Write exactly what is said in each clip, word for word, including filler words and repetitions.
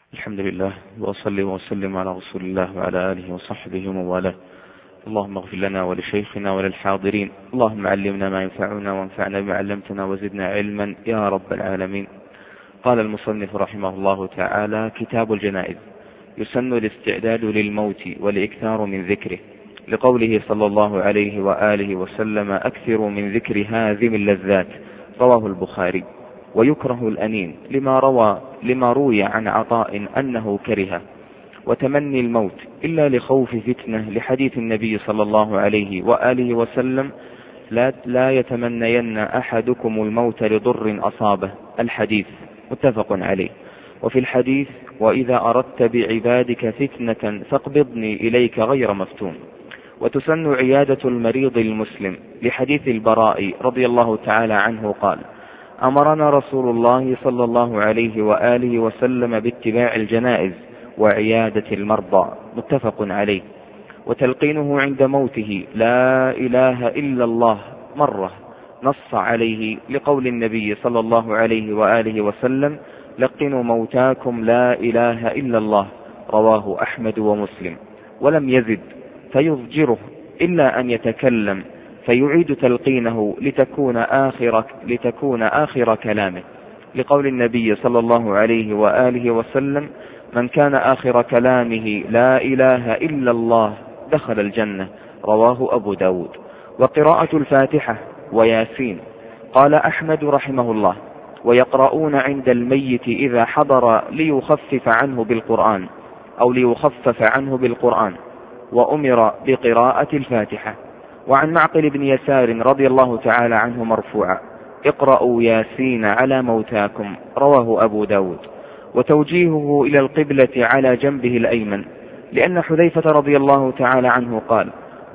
الحمد لله وأصلي وأسلم على رسول الله وعلى آله وصحبه ومن والاه. اللهم اغفر لنا ولشيخنا وللحاضرين. اللهم علمنا ما ينفعنا وانفعنا بما علمتنا وزدنا علما يا رب العالمين. قال المصنف رحمه الله تعالى: كتاب الجنائز. يسن الاستعداد للموت والإكثار من ذكره، لقوله صلى الله عليه وآله وسلم: أكثروا من ذكر هاذم اللذات، رواه البخاري. ويكره الأنين لما روى لما روي عن عطاء أنه كره وتمني الموت إلا لخوف فتنة، لحديث النبي صلى الله عليه وآله وسلم: لا, لا يتمنين أحدكم الموت لضر أصابه، الحديث متفق عليه. وفي الحديث: وإذا أردت بعبادك فتنة فاقبضني إليك غير مفتون. وتسن عيادة المريض المسلم، لحديث البراء رضي الله تعالى عنه قال: أمرنا رسول الله صلى الله عليه وآله وسلم باتباع الجنائز وعيادة المرضى، متفق عليه. وتلقينه عند موته لا إله إلا الله مرة، نص عليه لقول النبي صلى الله عليه وآله وسلم: لقنوا موتاكم لا إله إلا الله، رواه أحمد ومسلم. ولم يزد فيضجره إلا أن يتكلم فيعيد تلقينه لتكون آخر, لتكون آخر كلامه، لقول النبي صلى الله عليه وآله وسلم: من كان آخر كلامه لا إله إلا الله دخل الجنة، رواه أبو داود. وقراءة الفاتحة وياسين. قال أحمد رحمه الله: ويقرؤون عند الميت إذا حضر ليخفف عنه بالقرآن أو ليخفف عنه بالقرآن، وأمر بقراءة الفاتحة. وعن معقل بن يسار رضي الله تعالى عنه مرفوعا: اقرأوا ياسين على موتاكم، رواه أبو داود. وتوجيهه إلى القبلة على جنبه الأيمن، لأن حذيفة رضي الله تعالى عنه قال: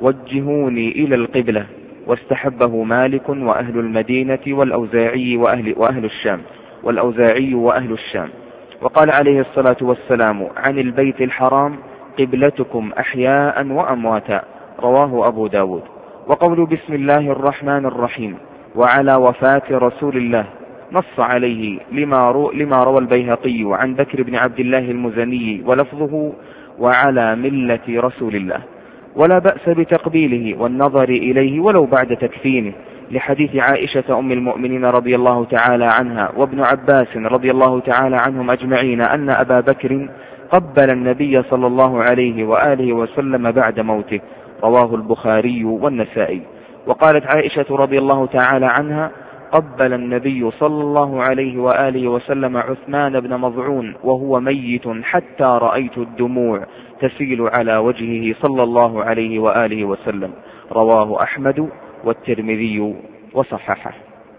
وجهوني إلى القبلة. واستحبه مالك وأهل المدينة والأوزاعي وأهل, وأهل الشام والأوزاعي وأهل الشام. وقال عليه الصلاة والسلام عن البيت الحرام: قبلتكم أحياء وأمواتا، رواه أبو داود. وقول بسم الله الرحمن الرحيم وعلى وفاة رسول الله نص عليه لما, رو لما روى البيهقي عن بكر بن عبد الله المزني ولفظه: وعلى ملة رسول الله. ولا بأس بتقبيله والنظر إليه ولو بعد تكفينه، لحديث عائشة أم المؤمنين رضي الله تعالى عنها وابن عباس رضي الله تعالى عنهم أجمعين أن أبا بكر قبل النبي صلى الله عليه وآله وسلم بعد موته، رواه البخاري والنسائي. وقالت عائشة رضي الله تعالى عنها: قبل النبي صلى الله عليه وآله وسلم عثمان بن مظعون وهو ميت حتى رأيت الدموع تسيل على وجهه صلى الله عليه وآله وسلم، رواه أحمد والترمذي وصححه.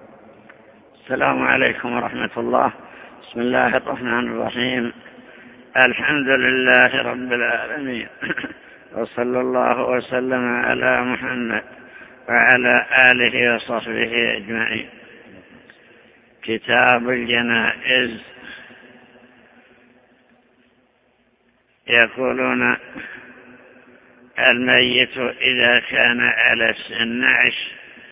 السلام عليكم ورحمة الله. بسم الله الرحمن الرحيم. الحمد لله رب العالمين، وصلى الله وسلم على محمد وعلى آله وصحبه أجمعين. كتاب الجنائز. يقولون الميت إذا كان على النعش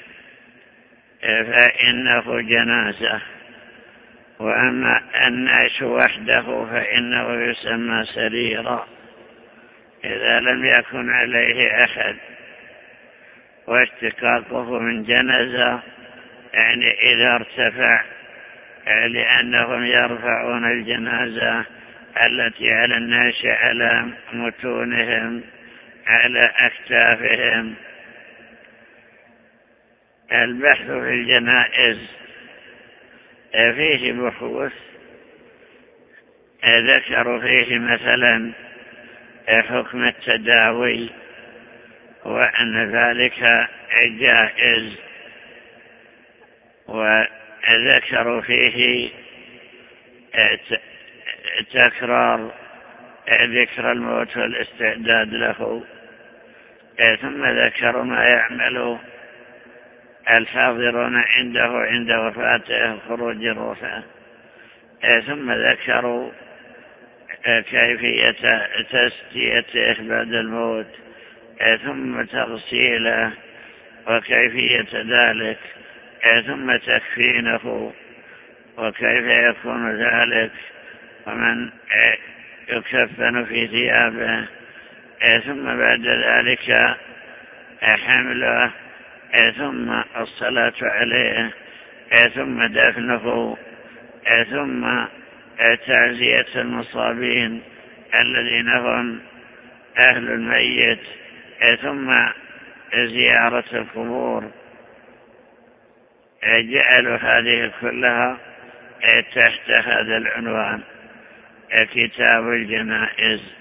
فإنه جنازة، وأما النعش وحده فإنه يسمى سريرا إذا لم يكن عليه أحد. واشتقاقه من جنازة يعني إذا ارتفع، لأنهم يرفعون الجنازة التي على الناس على متونهم على أكتافهم. البحث في الجنائز فيه بحوث، ذكروا فيه مثلا حكم التداوي وأن ذلك جائز، وذكروا فيه تكرار ذكر الموت والاستعداد له، ثم ذكروا ما يعمل الحاضرون عنده عند وفاته خروج الروح، ثم ذكروا كيفية تسديته بعد الموت، ثم تغسيله وكيفية ذلك، ثم تكفينه وكيف يكون ذلك، ومن يكفن في ثيابه، ثم بعد ذلك حمله، ثم الصلاة عليه، ثم دفنه، ثم تعزية المصابين الذين هم أهل الميت، ثم زيارة القبور. جعلوا هذه كلها تحت هذا العنوان كتاب الجنائز،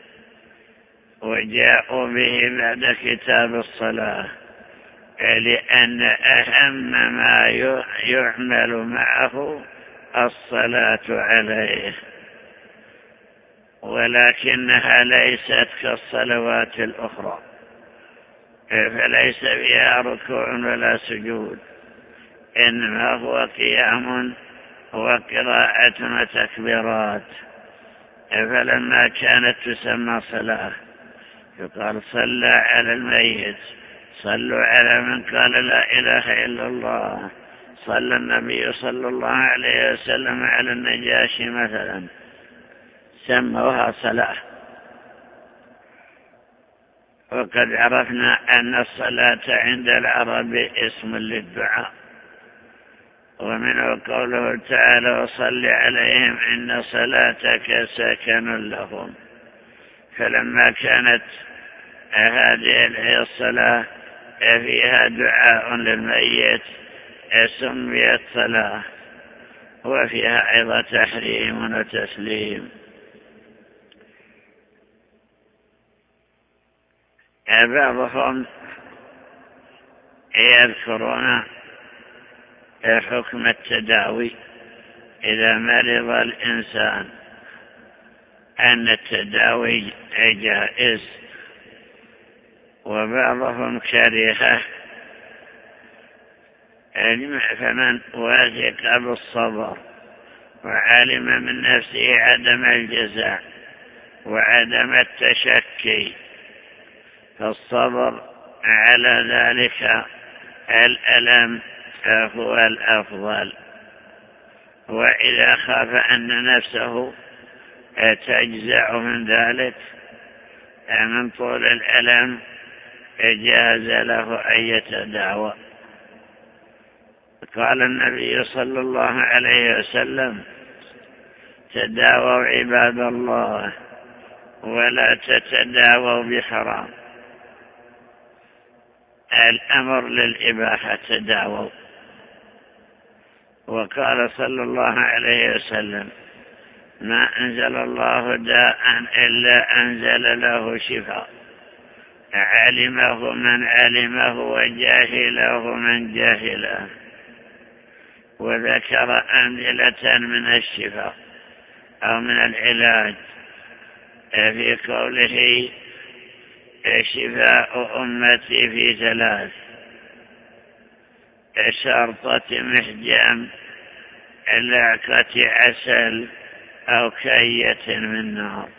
وجاءوا به بعد كتاب الصلاة، لأن أهم ما يعمل معه الصلاة عليه، ولكنها ليست كالصلوات الأخرى، فليس فيها ركوع ولا سجود، إنما هو قيام وقراءة وتكبيرات. فلما كانت تسمى صلاة يقال صلى على الميت، صلوا على من قال لا إله إلا الله، صلى النبي صلى الله عليه وسلم على النجاشي مثلا، سموها صلاة. وقد عرفنا أن الصلاة عند العرب اسم للدعاء، ومنه قوله تعالى وصل عليهم إن صلاتك سكن لهم. فلما كانت هذه الصلاة فيها دعاء للميت سميت صلاة، وفيها أيضا تحريم وتسليم. بعضهم يذكرون حكم التداوي إذا مرض الإنسان، أن التداوي جائز، وبعضهم كرهه، فمن وثق بالصبر وعلم من نفسه عدم الجزع وعدم التشكي، فالصبر على ذلك الألم فهو الأفضل. وإذا خاف أن نفسه تجزع من ذلك من طول الألم جاز له أن يتداوى. قال النبي صلى الله عليه وسلم تداووا عباد الله ولا تتداووا بحرام. الأمر للإباحة تداووا. وقال صلى الله عليه وسلم ما أنزل الله داء إلا أنزل له شفاء، علمه من علمه وجاهله من جاهله. وذكر أمثلة من الشفاء أو من العلاج في قوله شفاء أمتي في ثلاث: شرطة محجم، لعقة عسل، أو كية من نار.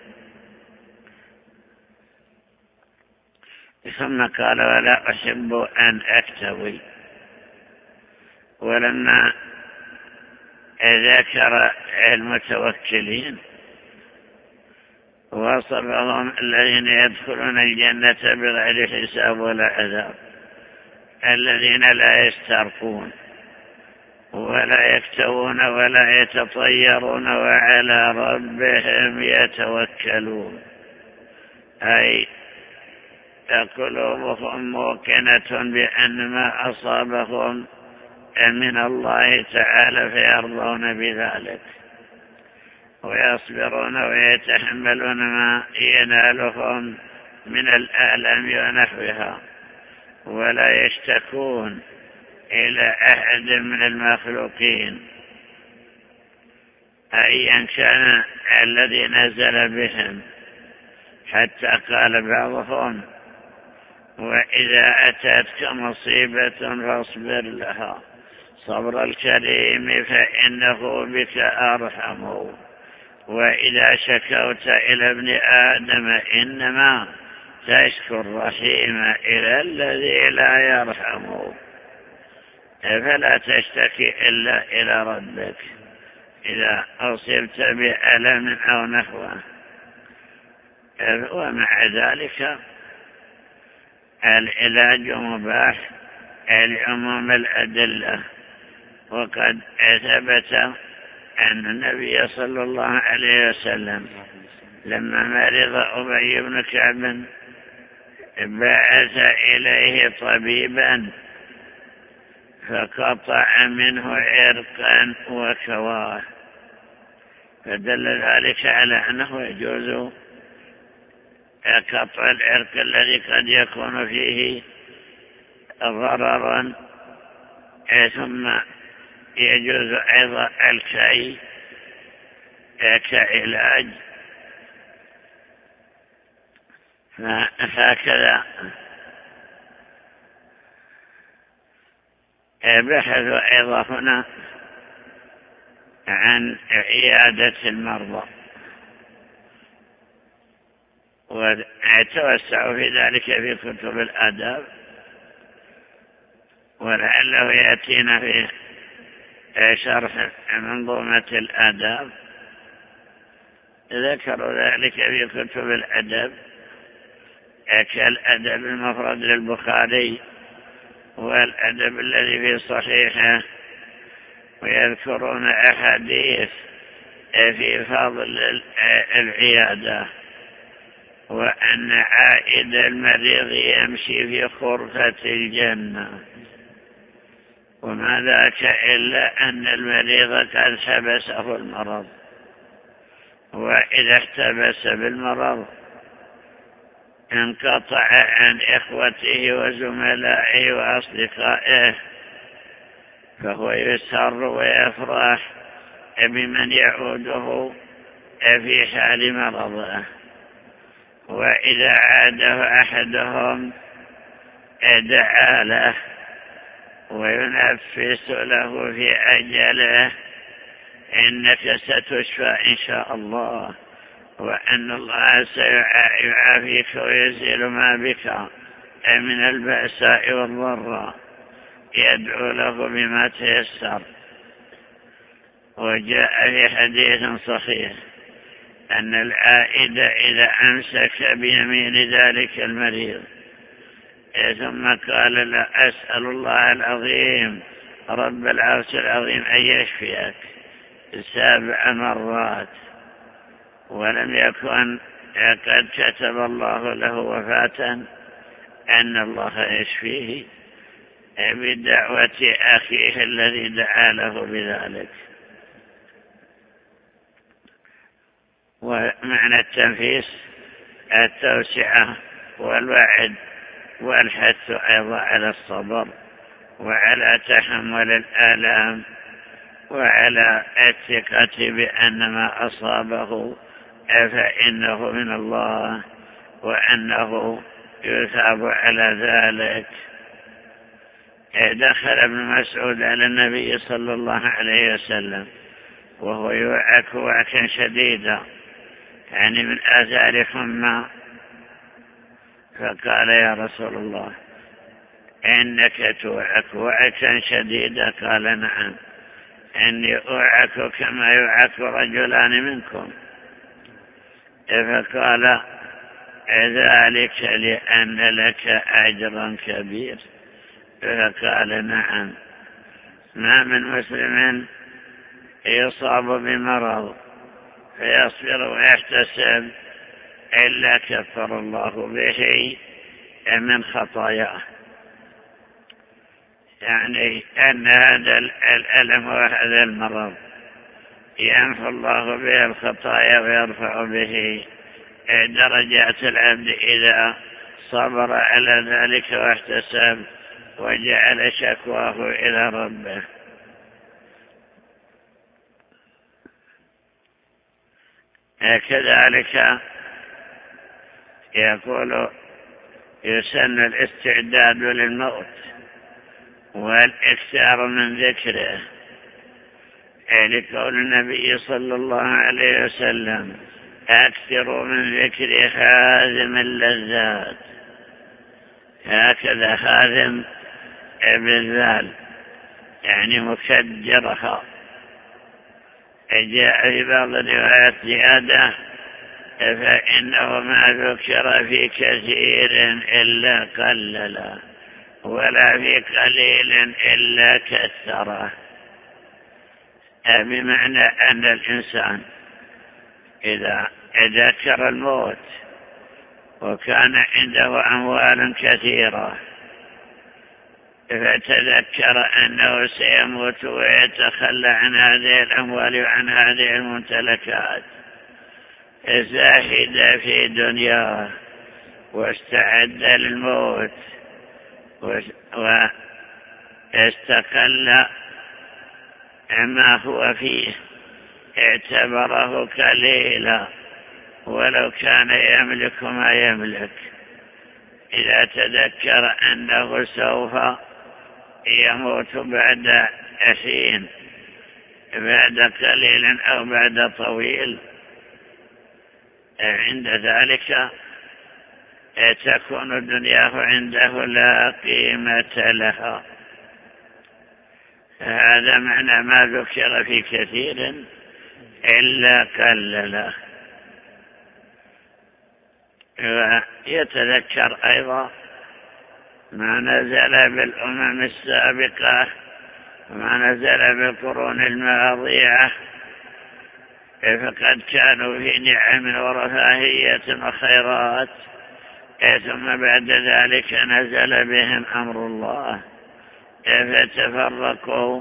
ثم قال ولا أحب أن أكتوي. ولما ذكر المتوكلين وصفهم الذين يدخلون الجنة بغير حساب ولا عذاب، الذين لا يسترقون ولا يكتوون ولا يتطيرون وعلى ربهم يتوكلون، أي قلوبهم موقنة بأن ما أصابهم من الله تعالى فيرضون بذلك، ويصبرون ويتحملون ما ينالهم من الآلام ونحوها، ولا يشتكون إلى أحد من المخلوقين أيا كان الذي نزل بهم. حتى قال بعضهم وإذا أتتك مصيبة فاصبر لها، صبر الكريم فإنه بك أرحم. وإذا شكوت إلى ابن آدم إنما تشكو الرحيم إلى الذي لا يرحم، فلا تشتكي إلا إلى ربك إذا أصبت بألم أو نحوه. ومع ذلك العلاج مباح لعموم الأدلة. وقد ثبت أن النبي صلى الله عليه وسلم لما مرض أبي بن كعب بعث إليه طبيبا فقطع منه عرقا وكواه، فدل ذلك على أنه يجوز قطع العرق الذي قد يكون فيه ضررا، ثم يجوز أيضا الكي كعلاج. فهكذا بحثوا أيضا هنا عن عيادة المرضى، وتوسعوا في ذلك في كتب الآداب، ولعله يأتينا في شرح منظومة الآداب. ذكروا ذلك في كتب الأدب كالأدب المفرد للبخاري والأدب الذي في صحيحه، ويذكرون أحاديث في فضل العيادة، وأن عائد المريض يمشي في خرفة الجنة، وما ذاك إلا أن المريض قد حبسه المرض، وإذا احتبس بالمرض انقطع عن إخوته وزملائه وأصدقائه، فهو يسر ويفرح بمن يعوده في حال مرضه، وإذا عاده أحدهم دعا له وينفس له في أجله إنك ستشفى إن شاء الله، وأن الله سيعافيك ويزيل ما بك من البأساء والضراء، يدعو له بما تيسر. وجاء في حديث صحيح أن العائد إذا أمسك بيمين ذلك المريض ثم قال لا أسأل الله العظيم رب العرش العظيم أن يشفيك سبع مرات، ولم يكن قد كتب الله له وفاة، أن الله يشفيه بدعوة أخيه الذي دعا له بذلك. ومعنى التنفيس التوسعة والوعد والحث أيضا على الصبر وعلى تحمل الآلام وعلى الثقة بأن ما أصابه فإنه من الله وأنه يثاب على ذلك. دخل ابن مسعود على النبي صلى الله عليه وسلم وهو يوعك وعكا شديدا، يعني من آثار حمى، فقال يا رسول الله إنك توعك وعكا شديدا؟ قال نعم، إني أوعك كما يوعك رجلان منكم. فقال ذلك لأن لك أجرا كبير. فقال نعم، ما من مسلم يصاب بمرض فيصبر ويحتسب إلا كفر الله به من خطاياه، يعني أن هذا الألم وهذا المرض ينفى الله به الخطايا ويرفع به درجات العبد إذا صبر على ذلك واحتسب وجعل شكواه إلى ربه. كذلك يقول يسن الاستعداد للموت والإكثار من ذكره، لقول النبي صلى الله عليه وسلم أكثروا من ذكر هازم اللذات. هكذا هازم بالذال يعني مكدرها. جاء في بعض الروايات زيادة فإنه ما ذكر في كثير إلا قلل ولا في قليل إلا كثره، بمعنى أن الإنسان إذا ذكر الموت وكان عنده أموال كثيرة فتذكر أنه سيموت ويتخلى عن هذه الأموال وعن هذه الممتلكات، زاهد في دنياه واستعد للموت واستقل ما هو فيه، اعتبره قليلا ولو كان يملك ما يملك، إذا تذكر أنه سوف يموت بعد حين، بعد قليل أو بعد طويل، عند ذلك تكون دنياه عنده لا قيمة لها. هذا معنى ما ذكر في كثير إلا قلله. ويتذكر أيضا ما نزل بالأمم السابقة وما نزل بالقرون الماضية، فقد كانوا في نعم ورفاهية وخيرات، ثم بعد ذلك نزل بهم أمر الله فتفرقوا.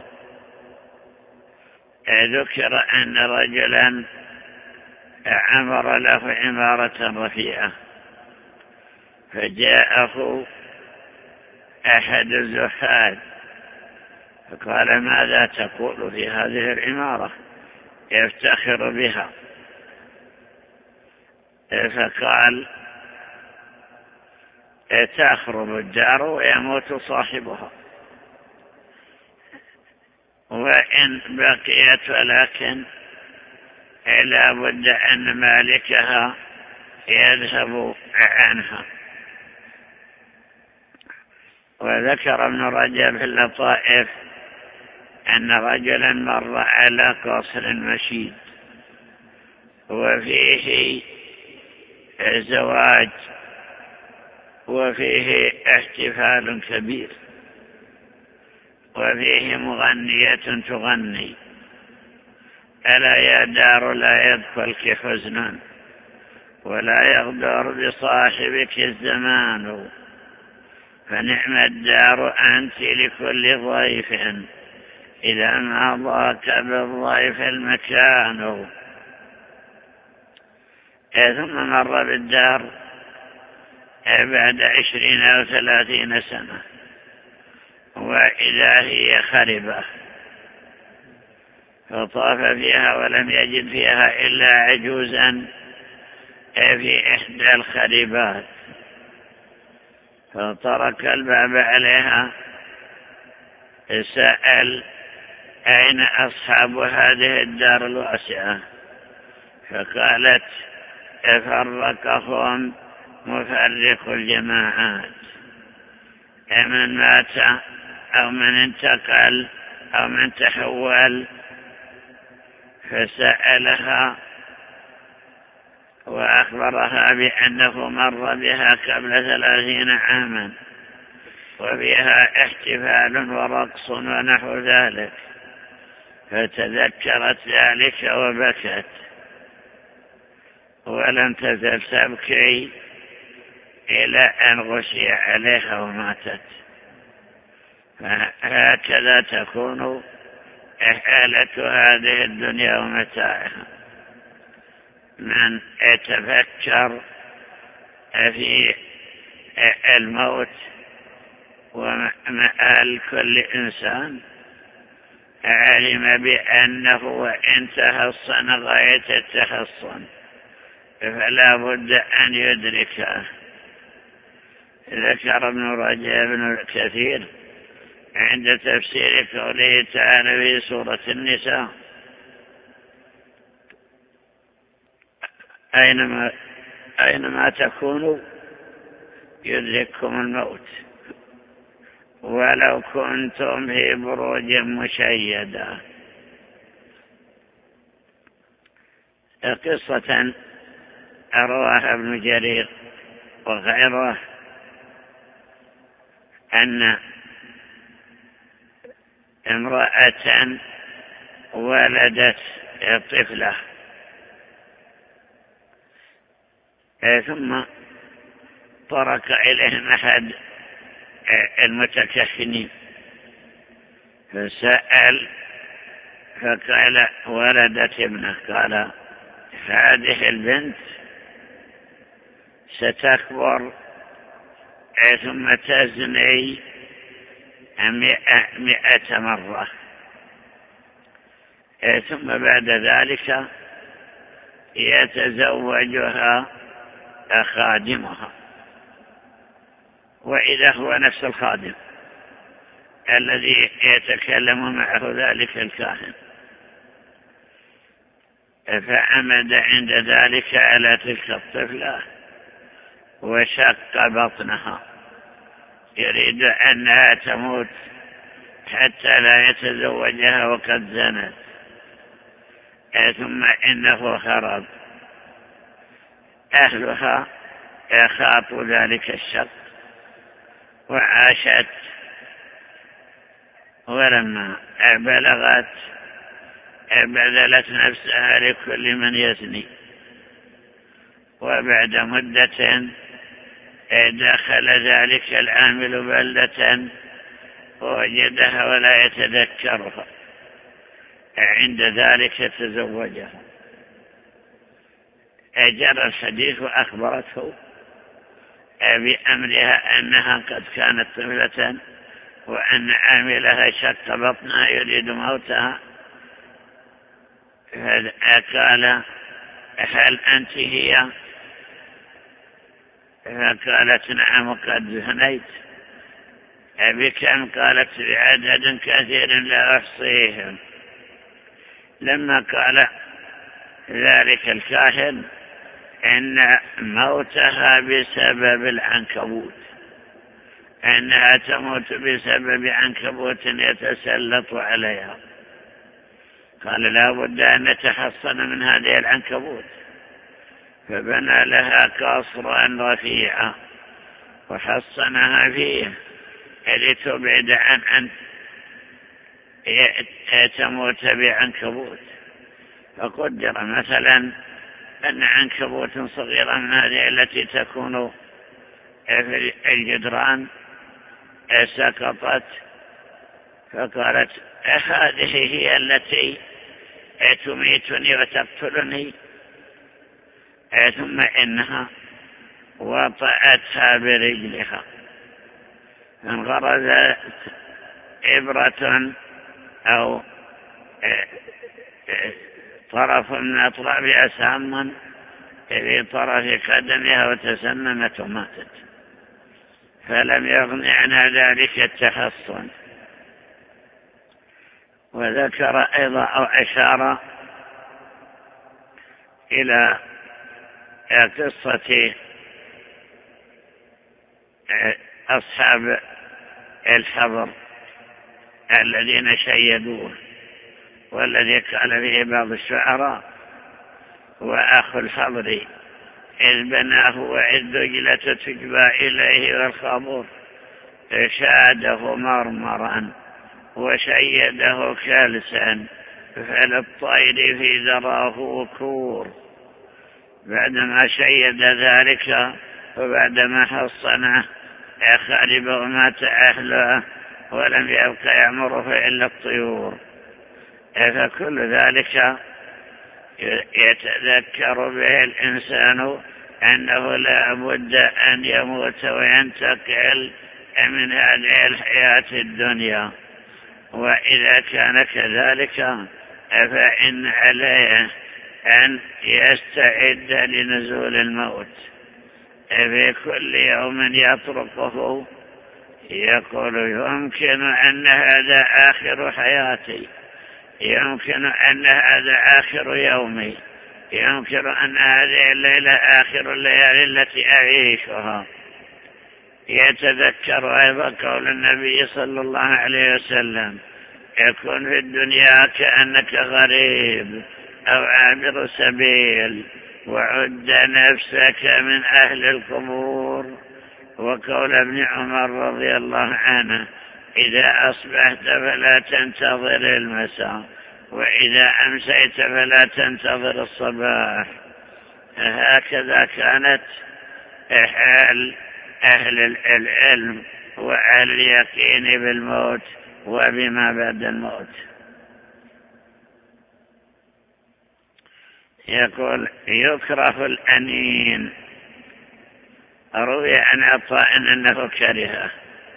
ذكر أن رجلا عمر له عمارة رفيعة، فجاءه أحد الزهاد فقال: ماذا تقول في هذه العمارة؟ يفتخر بها. فقال: تخرب الدار ويموت صاحبها، وإن بقيت ولكن لا بد أن مالكها يذهب عنها. وذكر ابن رجب في اللطائف أن رجلا مر على قصر مشيد وفيه زواج وفيه احتفال كبير وفيه مغنية تغني: ألا يا دار لا يدخلك حزن ولا يغدر بصاحبك الزمان، فنعم الدار أنت لكل ضيف إذا ما ضاك بالضيف المكان. ثم مر بالدار بعد عشرين أو ثلاثين سنة وإذا هي خربة، فطاف فيها ولم يجد فيها إلا عجوزا في إحدى الخربات، فطرق الباب عليها، سأل: أين أصحاب هذه الدار الواسعة؟ فقالت: فرقهم مفرق الجماعات، من مات أو من انتقل أو من تحول. فسألها وأخبرها بأنه مر بها قبل ثلاثين عاما وبها احتفال ورقص ونحو ذلك، فتذكرت ذلك وبكت ولم تزل تبكي إلى أن غشي عليها وماتت. فهكذا تكون حالة هذه الدنيا ومتاعها. من يتفكر في الموت ومآل كل إنسان علم بأنه انتهصن غاية التحصن، فلا بد أن يدركه. ذكر ابن رجب بن كثير عند تفسير قوله تعالى في سورة النساء: أينما, أينما تكونوا يدرككم الموت ولو كنتم في بروج مشيدة. قصة رواه ابن جرير وغيره أن امرأة ولدت طفلة ثم طرق إليهم أحد المتكهنين فسأل فقال ولدت ابنه. قال هذه البنت ستكبر ثم تزني مئة, مئة مرة ثم بعد ذلك يتزوجها خادمها، وإذا هو نفس الخادم الذي يتكلم معه ذلك الكاهن. فعمد عند ذلك على تلك الطفلة وشق بطنها يريد أنها تموت حتى لا يتزوجها وقد زنت. ثم إنه هرب. أهلها خاطوا ذلك الشق وعاشت، ولما بلغت بذلت نفسها لكل من يزني، وبعد مدة دخل ذلك العامل بلدة ووجدها ولا يتذكرها، عند ذلك تزوجها. جرى الحديث وأخبرته بأمرها أنها قد كانت طفلة وأن عاملها شق بطنها يريد موتها. فقال هل أنت هي؟ فقالت نعم قد زنيت. بكم؟ قالت بعدد كثير لا أحصيهم. لما قال ذلك الكاهن إن موتها بسبب العنكبوت، أنها تموت بسبب عنكبوت يتسلط عليها، قال لا بد أن نتحصن من هذه العنكبوت. فبنى لها قصرا رفيعا وحصنها فيه لتبعد عن أن تموت بعنكبوت. فقدر مثلا أن عنكبوت صغيرة من هذه التي تكون في الجدران سقطت، فقالت هذه هي التي تميتني وتقتلني. ثم إنها وطأتها برجلها، انغرزت إبرة أو طرف من أطرافها ساما في طرف قدمها وتسممت وماتت، فلم يغن عنها ذلك التحصن. وذكر أيضا أو أشار إلى قصة أصحاب الحضر الذين شيدوه، والذي قال به بعض الشعراء وأخو الحضر إذ بناه وإذ دجلة تجبى إليه والخبر شاده مرمرا وشيده كالسا فللطير في ذراه وكور. بعدما شيد ذلك وبعدما حصنه خرب ومات أهله ولم يبقى يعمره إلا الطيور. فكل ذلك يتذكر به الإنسان أنه لا بد أن يموت وينتقل من هذه الحياة الدنيا. وإذا كان كذلك فإن عليه أن يستعد لنزول الموت. في كل يوم يطرقه يقول يمكن أن هذا آخر حياتي، يمكن أن هذا آخر يومي، يمكن أن هذه الليلة آخر الليالي التي أعيشها. يتذكر أيضا قول النبي صلى الله عليه وسلم يكون في الدنيا كأنك غريب أو عابر سبيل وعد نفسك من أهل القبور. وقول ابن عمر رضي الله عنه: إذا أصبحت فلا تنتظر المساء، وإذا أمسيت فلا تنتظر الصباح. هكذا كانت حال أهل العلم وأهل اليقين بالموت وبما بعد الموت. يقول: يكره الأنين. روي عن عطاء أنه كرهه.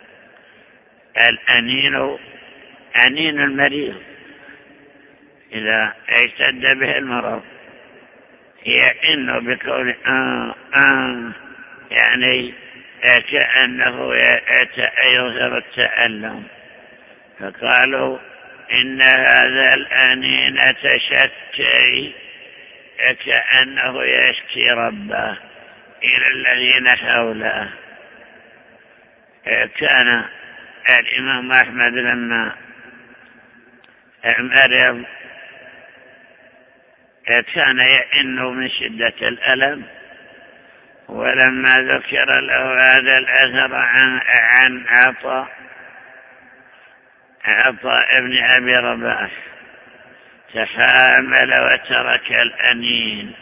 الأنين أنين المريض إذا اشتد به المرض، يئن بقول آه آه، يعني كأنه يظهر التألم، فقالوا إن هذا الأنين تشكي كأنه يشكي ربه إلى الذين حوله. كان الإمام أحمد لما مرض كان يئن من شدة الألم، ولما ذكر له هذا الأثر عن عن عطاء عطاء ابن أبي رباح تحامل وترك الأنين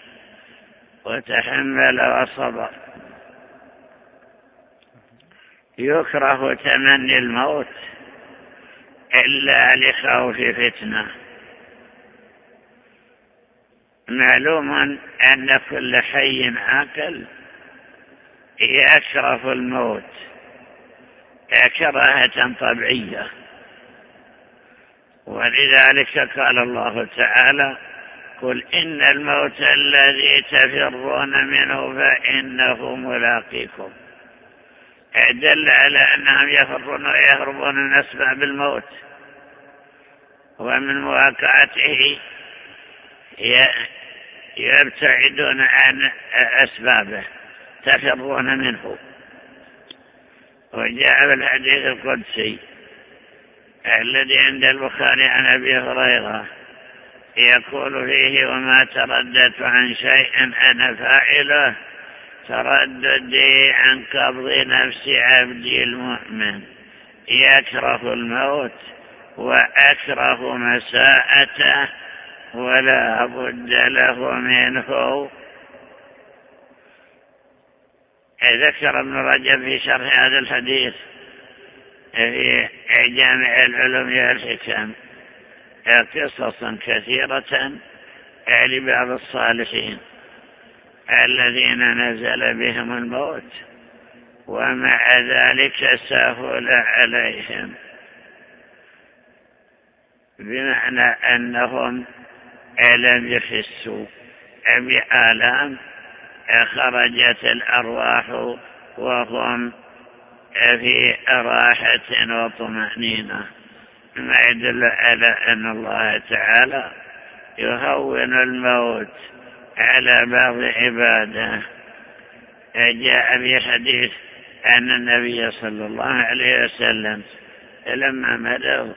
وتحمل وصبر. يكره تمني الموت إلا لخوف فتنة. معلوم أن كل حي عاقل يكره الموت كراهة طبيعية، ولذلك قال الله تعالى: قل إن الموت الذي تفرون منه فإنه ملاقيكم. دل على أنهم يفرون ويهربون من أسباب الموت، ومن مواقعته يبتعدون عن أسبابه، تفرون منه. وجاء في الحديث القدسي الذي عند البخاري عن أبي هريرة يقول فيه: وما ترددت عن شيء أنا فاعله ترددي عن قبض نفس عبدي المؤمن. يكره الموت وأكره مساءته ولا بد له منه. ذكر ابن رجب في شرح هذا الحديث في جامع العلوم والحكم قصصا كثيرة لبعض الصالحين الذين نزل بهم الموت ومع ذلك سهل عليهم، بمعنى أنهم لم يحسوا بآلام، خرجت الأرواح وهم في راحة وطمأنينة، ما يدل على أن الله تعالى يهون الموت على بعض عباده. جاء في حديث أن النبي صلى الله عليه وسلم لما مرض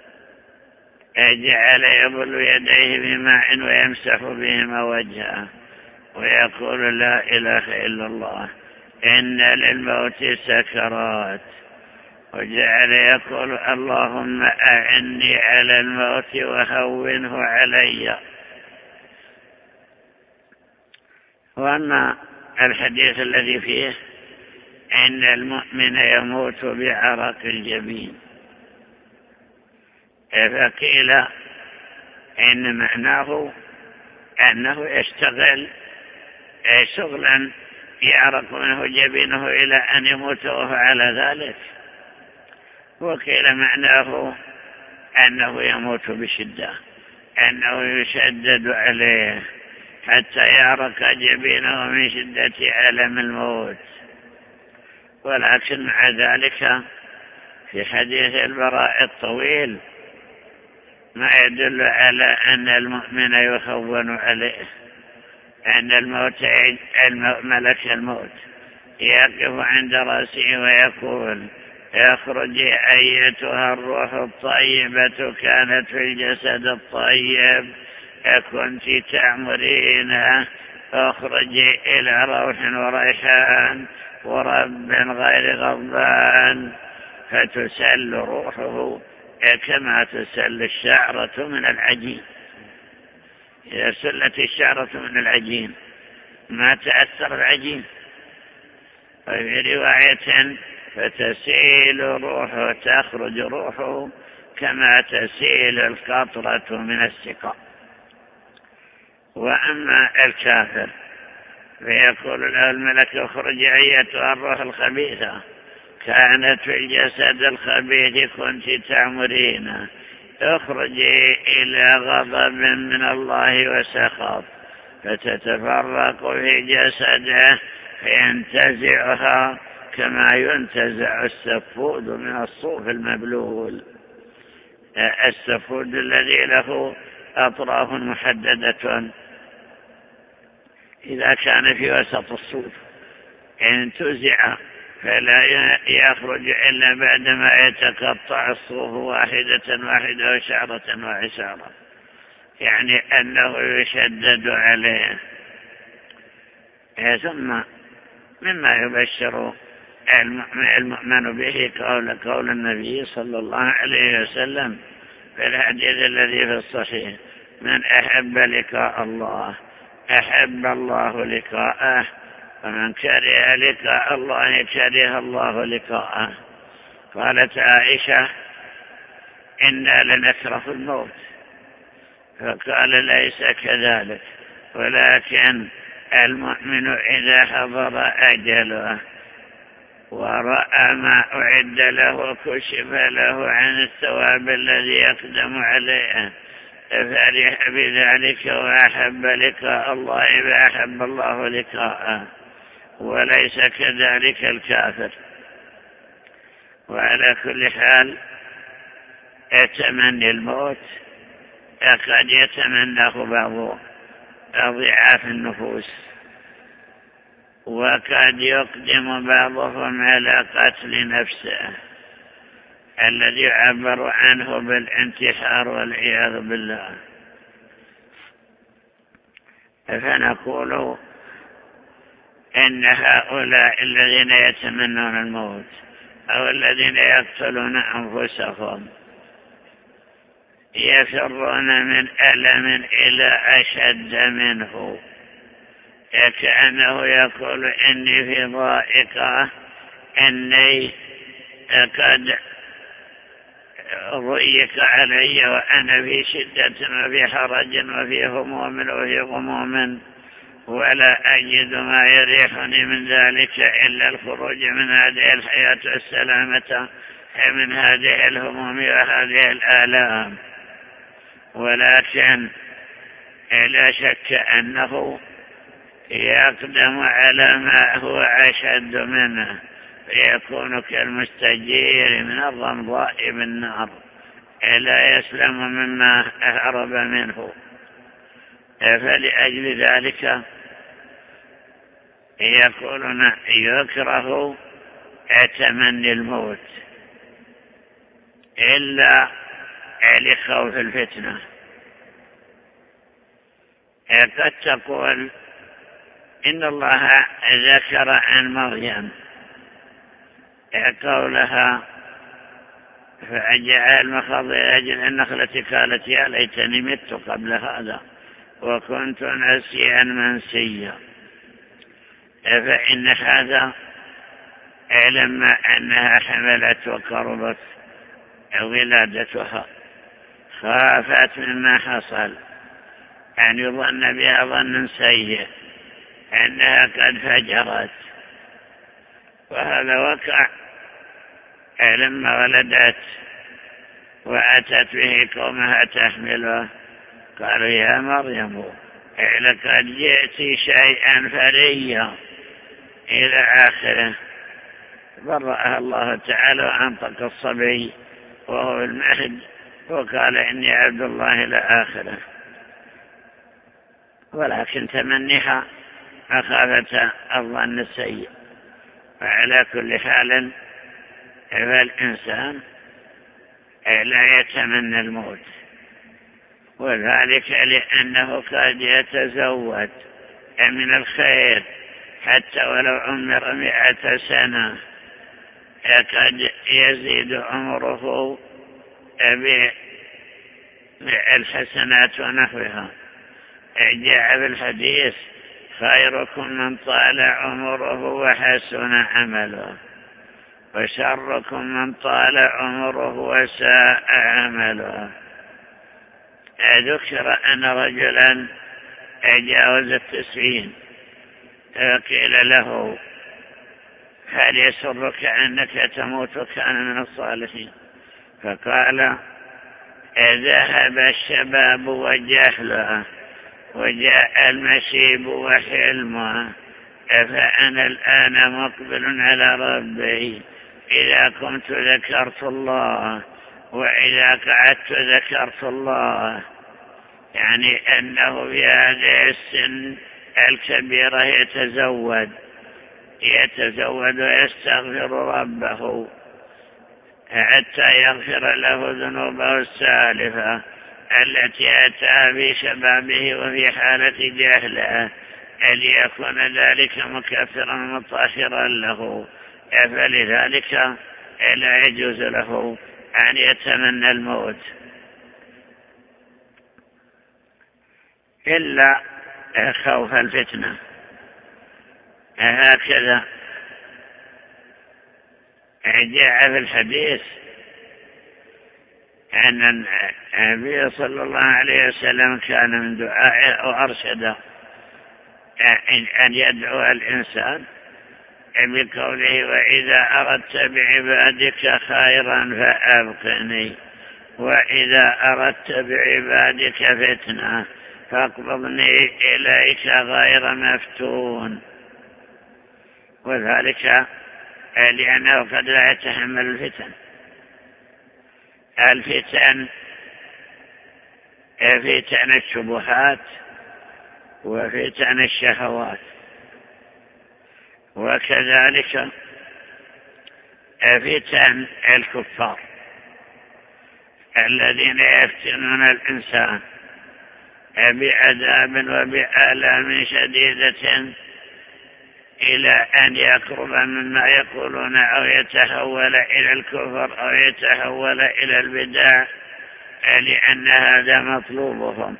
جعل يبل يديه بماء ويمسح بهما وجهه ويقول: لا إله إلا الله إن للموت سكرات. وجعل يقول: اللهم أعني على الموت وهونه علي. وأما الحديث الذي فيه إن المؤمن يموت بعرق الجبين، فقيل إن معناه أنه يشتغل شغلا يعرق منه جبينه إلى أن يموت وهو على ذلك، وقيل معناه أنه يموت بشدة، أنه يشدد عليه حتى يعرق جبينه من شدة ألم الموت. ولكن مع ذلك في حديث البراء الطويل ما يدل على أن المؤمن يخون عليه، أن الموت ملك الموت يقف عند رأسه ويقول: اخرجي أيتها الروح الطيبة كانت في الجسد الطيب كنت تأمرين اخرجي إلى روح وريحان ورب غير غضبان، فتسل روحه كما تسل الشعرة من العجين. إذا سلت الشعرة من العجين ما تأثر العجين. وفي رواية فتسيل روحه، تخرج روحه كما تسيل القطرة من السقاء. وأما الكافر فيقول له الملك اخرج أيتها الروح الخبيثة، كانت في الجسد الخبيث كنت تعمرين، اخرجي إلى غضب من الله وسخط، فتتفرق في جسده فينتزعها كما ينتزع السفود من الصوف المبلول، السفود الذي له أطراف محددة إذا كان في وسط الصوف انتزع فلا يخرج إلا بعدما يتقطع الصوف واحدة واحدة وشعرة وعشارة، يعني أنه يشدد عليه. ثم مما يبشر المؤمن به قول قول النبي صلى الله عليه وسلم في الحديث الذي في الصحيح: من أحب لقاء الله أحب الله لقاءه، ومن كره لقاء الله كره الله لقاءه. قالت عائشة: إنا لنكره الموت. فقال: ليس كذلك، ولكن المؤمن إذا حضر أجله ورأى ما أعد له كشف له عن الثواب الذي يقدم عليه فرح بذلك وأحب لقاء الله وأحب الله لقاءه، وليس كذلك الكافر. وعلى كل حال يتمنى الموت قد يتمناه بعض أضعاف النفوس، وقد يقدم بعضهم على قتل نفسه الذي يعبر عنه بالانتحار والعياذ بالله. فنقول إن هؤلاء الذين يتمنون الموت أو الذين يقتلون أنفسهم يفرون من ألم إلى أشد منه، كأنه يقول: إني في ضائقة، إني قد ضيق علي وأنا في شدة وفي حرج وفي هموم وفي غموم، ولا أجد ما يريحني من ذلك إلا الخروج من هذه الحياة والسلامة من هذه الهموم وهذه الآلام. ولكن لا شك أنه يقدم على ما هو أشد منه، فيكون كالمستجير من الرمضاء بالنار لا يسلم مما أهرب منه. فلأجل ذلك يقولون يكره تمني الموت إلا لخوف الفتنة. قد تقول إن الله ذكر عن مريم قولها: فأجعل المخاض أجل النخلة قالت يا ليتني مت قبل هذا وكنت نسيا منسيا. فإن هذا لما أنها حملت وقربت ولادتها خافت مما حصل أن يظن بها ظن سيء أنها قد فجرت، وهذا وقع لما ولدت وأتت به قومها تحمله قالوا يا مريم لقد جئت شيئا فريا إلى آخره. برأها الله تعالى وأنطق الصبي وهو المهد وقال إني عبد الله إلى آخره، ولكن تمنيها مخافة الظن السيء. وعلى كل حال فالإنسان لا يتمنى الموت، وذلك لأنه قد يتزود من الخير حتى ولو عمر مئة سنة قد يزيد عمره بالحسنات ونحوها. جاء بالحديث خيركم من طال عمره وحسن عمله، وشركم من طال عمره وساء عمله. ذكر أن رجلا جاوز التسعين فقيل له هل يسرك أنك تموت وكان من الصالحين؟ فقال ذهب الشباب وجهله وجاء المشيب وحلمه، فأنا الآن مقبل على ربي، إذا قمت ذكرت الله وإذا قعدت ذكرت الله. يعني أنه في هذه السن الكبيرة يتزود يتزود ويستغفر ربه حتى يغفر له ذنوبه السالفة التي أتى في شبابه وفي حالة جهله، ليكون ذلك مكفرا مطهرا له. فلذلك لا يجوز له أن يتمنى الموت إلا خوف الفتنة. هكذا جاء في الحديث أن النبي صلى الله عليه وسلم كان من دعائه وأرشد أن يدعو الإنسان بقوله وإذا أردت بعبادك خيرا فأبقني، وإذا أردت بعبادك فتنة فاقبضني إليك غير مفتون. وذلك لأنه قد لا يتحمل الفتن. الفتن فتن الشبهات وفتن الشهوات، وكذلك فتن الكفار الذين يفتنون الإنسان بعذاب وبآلام شديدة إلى أن يقرب مما يقولون أو يتحول إلى الكفر أو يتحول إلى البدع، لأن هذا مطلوبهم.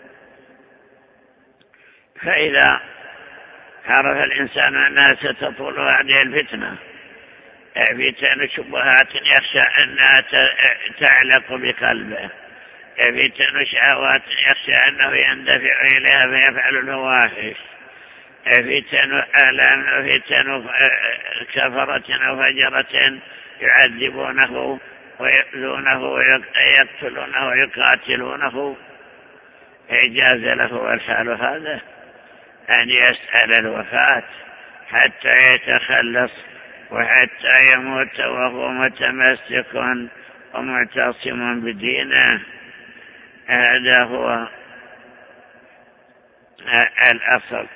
فإذا عرف الإنسان أنها ستطول هذه الفتنة، فتن شبهات يخشى أنها تعلق بقلبه، فتن شهوات يخشى أنه يندفع إليها فيفعل الفواحش، فتن آلام وفتن كفرة أو فجرة يعذبونه ويؤذونه ويقتلونه ويقاتلونه. إجاز له الحال هذا أن يسأل الوفاة حتى يتخلص وحتى يموت وهو متمسك ومعتصم بدينه. هذا هو الأصل.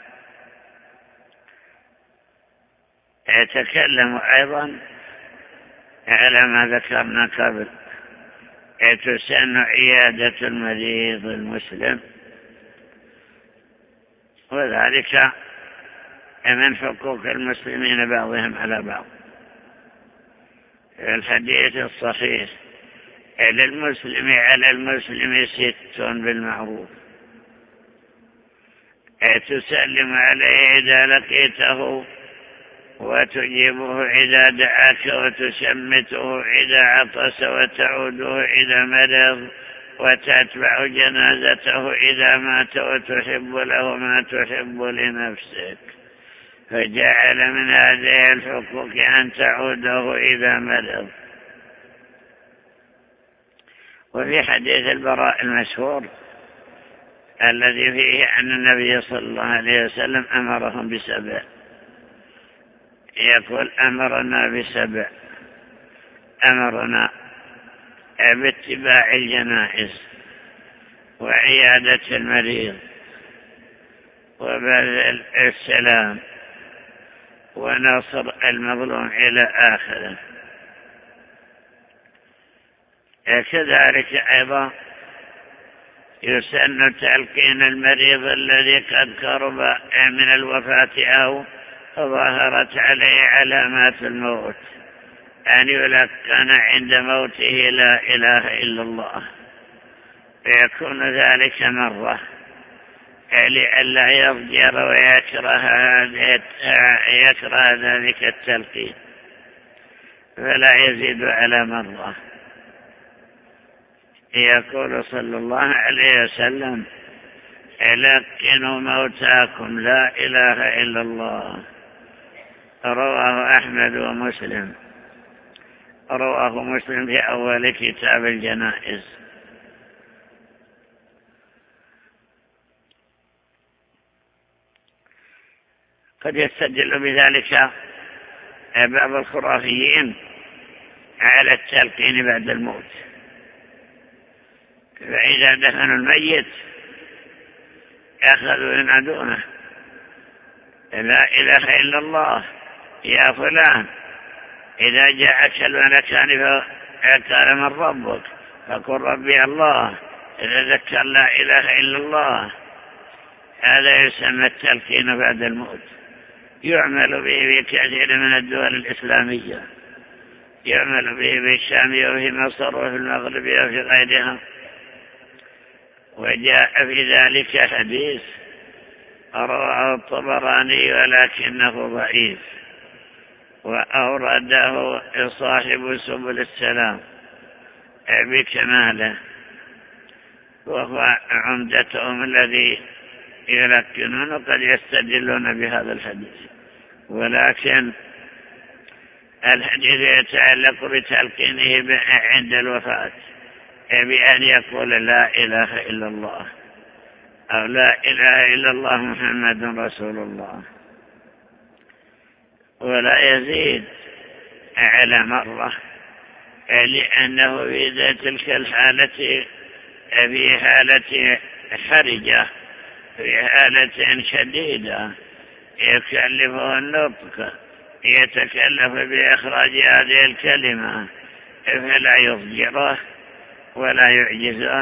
يتكلم أيضا على ما ذكرنا قبل، تسن عيادة المريض المسلم، وذلك من حقوق المسلمين بعضهم على بعض. الحديث الصحيح للمسلم على المسلم ست بالمعروف، تسلم عليه إذا لقيته، وتجيبه إذا دعاك، وتشمته إذا عطس، وتعوده إذا مرض، وتتبع جنازته إذا مات، وتحب له ما تحب لنفسك. فجعل من هذه الحقوق أن تعوده إذا مرض. وفي حديث البراء المشهور الذي فيه أن النبي صلى الله عليه وسلم أمرهم بسبع، يقول أمرنا بسبع: أمرنا باتباع الجنائز، وعيادة المريض، وبذل السلام، ونصر المظلوم إلى آخره. كذلك أيضا يسن تلقين المريض الذي قد قرب من الوفاة أو ظهرت عليه علامات الموت أن يلقن عند موته لا إله إلا الله، فيكون ذلك مرة لئلا يضجر ويكره يكره ذلك التلقين، فلا يزيد على مرة. يقول صلى الله عليه وسلم: لقنوا موتاكم لا إله إلا الله. رواه أحمد ومسلم، رواه مسلم في أول كتاب الجنائز. قد يستدل بذلك بعض الخرافيين على التلقين بعد الموت، فإذا دفنوا الميت أخذوا ينادونه: لا إله إلا الله يا فلان، إذا جاءك الملكان فقال من ربك فقل ربي الله، إذا ذكر لا إله إلا الله. هذا يسمى التلقين بعد الموت، يعمل به في كثير من الدول الإسلامية، يعمل به في الشام وفي مصر وفي المغرب وفي غيرها. وجاء في ذلك حديث رواه الطبراني ولكنه ضعيف، وأورده صاحب سبل السلام بكماله، وهو عمدتهم الذي يلقنون قد يستدلون بهذا الحديث. ولكن الحديث يتعلق بتلقينه عند الوفاة بأن يقول لا إله إلا الله أو لا إله إلا الله محمد رسول الله، ولا يزيد على مرة، لأنه في تلك الحالة في حالة حرجة، في حالة شديدة يكلفه النطق، يتكلف بإخراج هذه الكلمة، فلا يضجره ولا يعجزه.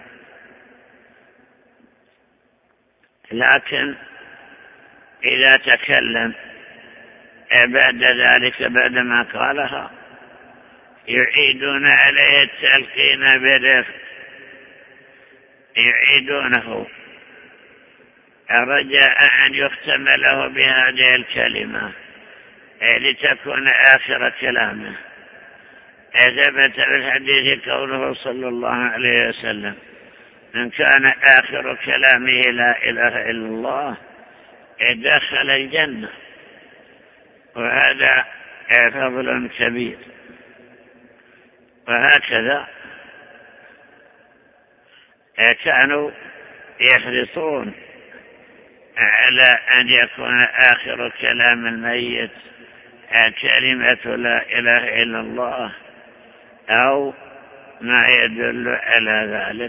لكن إذا تكلم بعد ذلك بعدما قالها يعيدون عليه التلقين برفق، يعيدونه رجاء أن يختم له بهذه الكلمة لتكون آخر كلامه. ثبت في الحديث قوله صلى الله عليه وسلم: من كان آخر كلامه لا إله إلا الله دخل الجنة. وهذا فضل كبير. وهكذا كانوا يحرصون على أن يكون آخر كلام الميت كلمة لا إله إلا الله أو ما يدل على ذلك.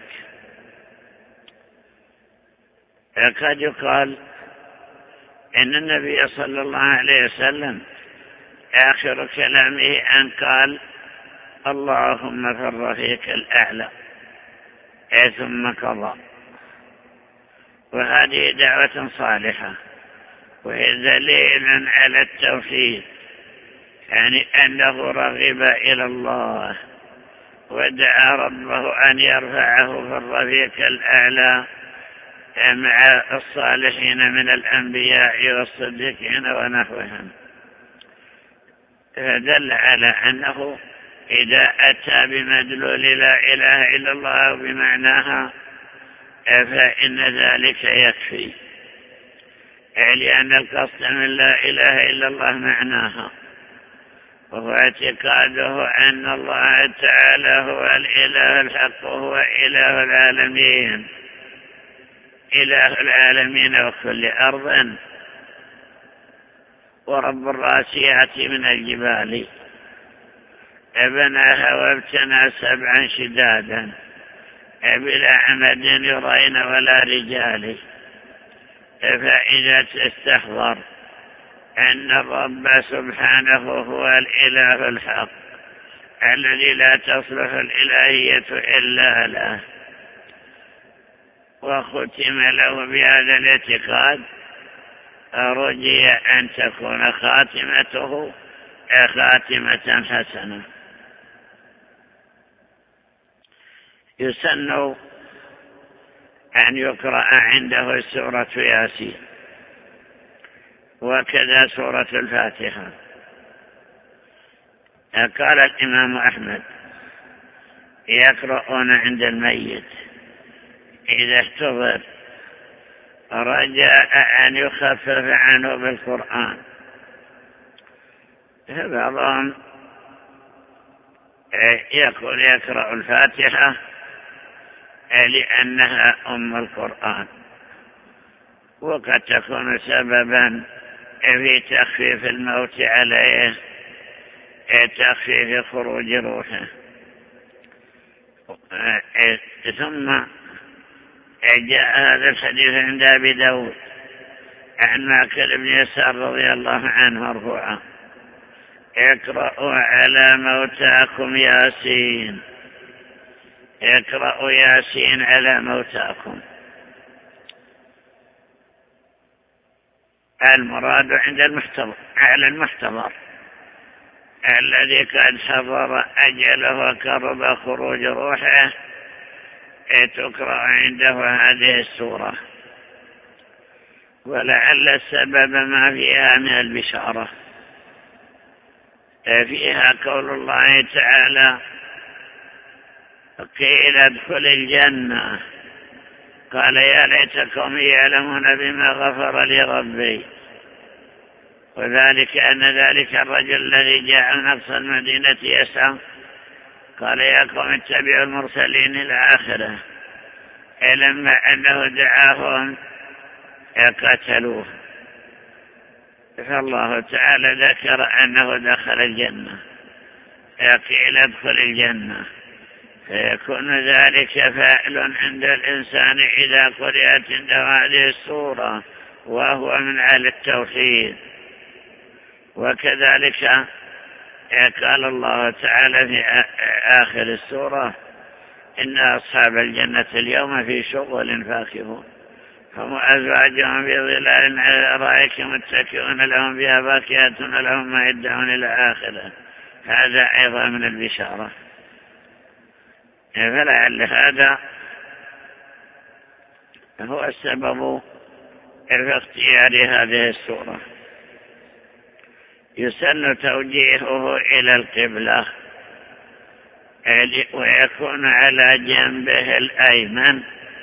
قد يقال إن النبي صلى الله عليه وسلم آخر كلامه أن قال: اللهم في الرفيق الأعلى، ثم قضى. وهذه دعوة صالحة، وهي دليل على التوحيد، يعني أنه رغب إلى الله ودعا ربه أن يرفعه في الرفيق الأعلى مع الصالحين من الأنبياء والصديقين ونحوهم. فدل على أنه إذا أتى بمدلول لا إله إلا الله بمعناها فإن ذلك يكفي، لأن القصد من لا إله إلا الله معناها، وهو اعتقاده أن الله تعالى هو الإله الحق، هو إله العالمين، إله العالمين وكل أرض، ورب الراسيات من الجبال، بناها وابتنى سبعا شدادا بلا عمد يرين ولا رجال. فإذا تستحضر أن الرب سبحانه هو الإله الحق الذي لا تصلح الإلهية إلا له، وختم له بهذا الاعتقاد رجي أن تكون خاتمته خاتمة حسنة. يسن أن يقرأ عنده سورة ياسين وكذا سورة الفاتحة. قال الإمام أحمد يقرؤون عند الميت إذا احتضر رجاء أن يخفف عنه بالقرآن. بعضهم يقول يقرأ الفاتحة لأنها أم القرآن، وقد تكون سببا في تخفيف الموت عليه، تخفيف خروج روحه. ثم جاء هذا الحديث عند أبي داود عن ماكل بن يسار رضي الله عنه مرفوعا: اقرأوا على موتاكم ياسين، اقرأوا ياسين على موتاكم. المراد عند المحتضر على المحتضر الذي قد حضر أجله وقرب خروج روحه تقرأ عنده هذه السورة. ولعل السبب ما فيها من البشارة، فيها قول الله تعالى: قيل ادخل الجنة قال يا ليت قومي يعلمون بما غفر لي ربي. وذلك أن ذلك الرجل الذي جاء من أقصى المدينة يسعى قال يا قوم اتبعوا المرسلين إلى آخره، لما أنه دعاهم قتلوه. فالله تعالى ذكر أنه دخل الجنة، قيل ادخل الجنة، فيكون ذلك فاعل عند الإنسان إذا قرأت عنده هذه السورة وهو من أهل التوحيد. وكذلك قال الله تعالى في آخر السورة: إن أصحاب الجنة اليوم في شغل فاكهون هم أزواجهم في ظلال على الأرائك متكئون لهم فيها فاكهة لهم ما يدعون إلى آخره. هذا أيضا من البشارة. فلعل هذا هو السبب في اختيار هذه السورة. يسن توجيهه إلى القبلة ويكون على جنبه الأيمن،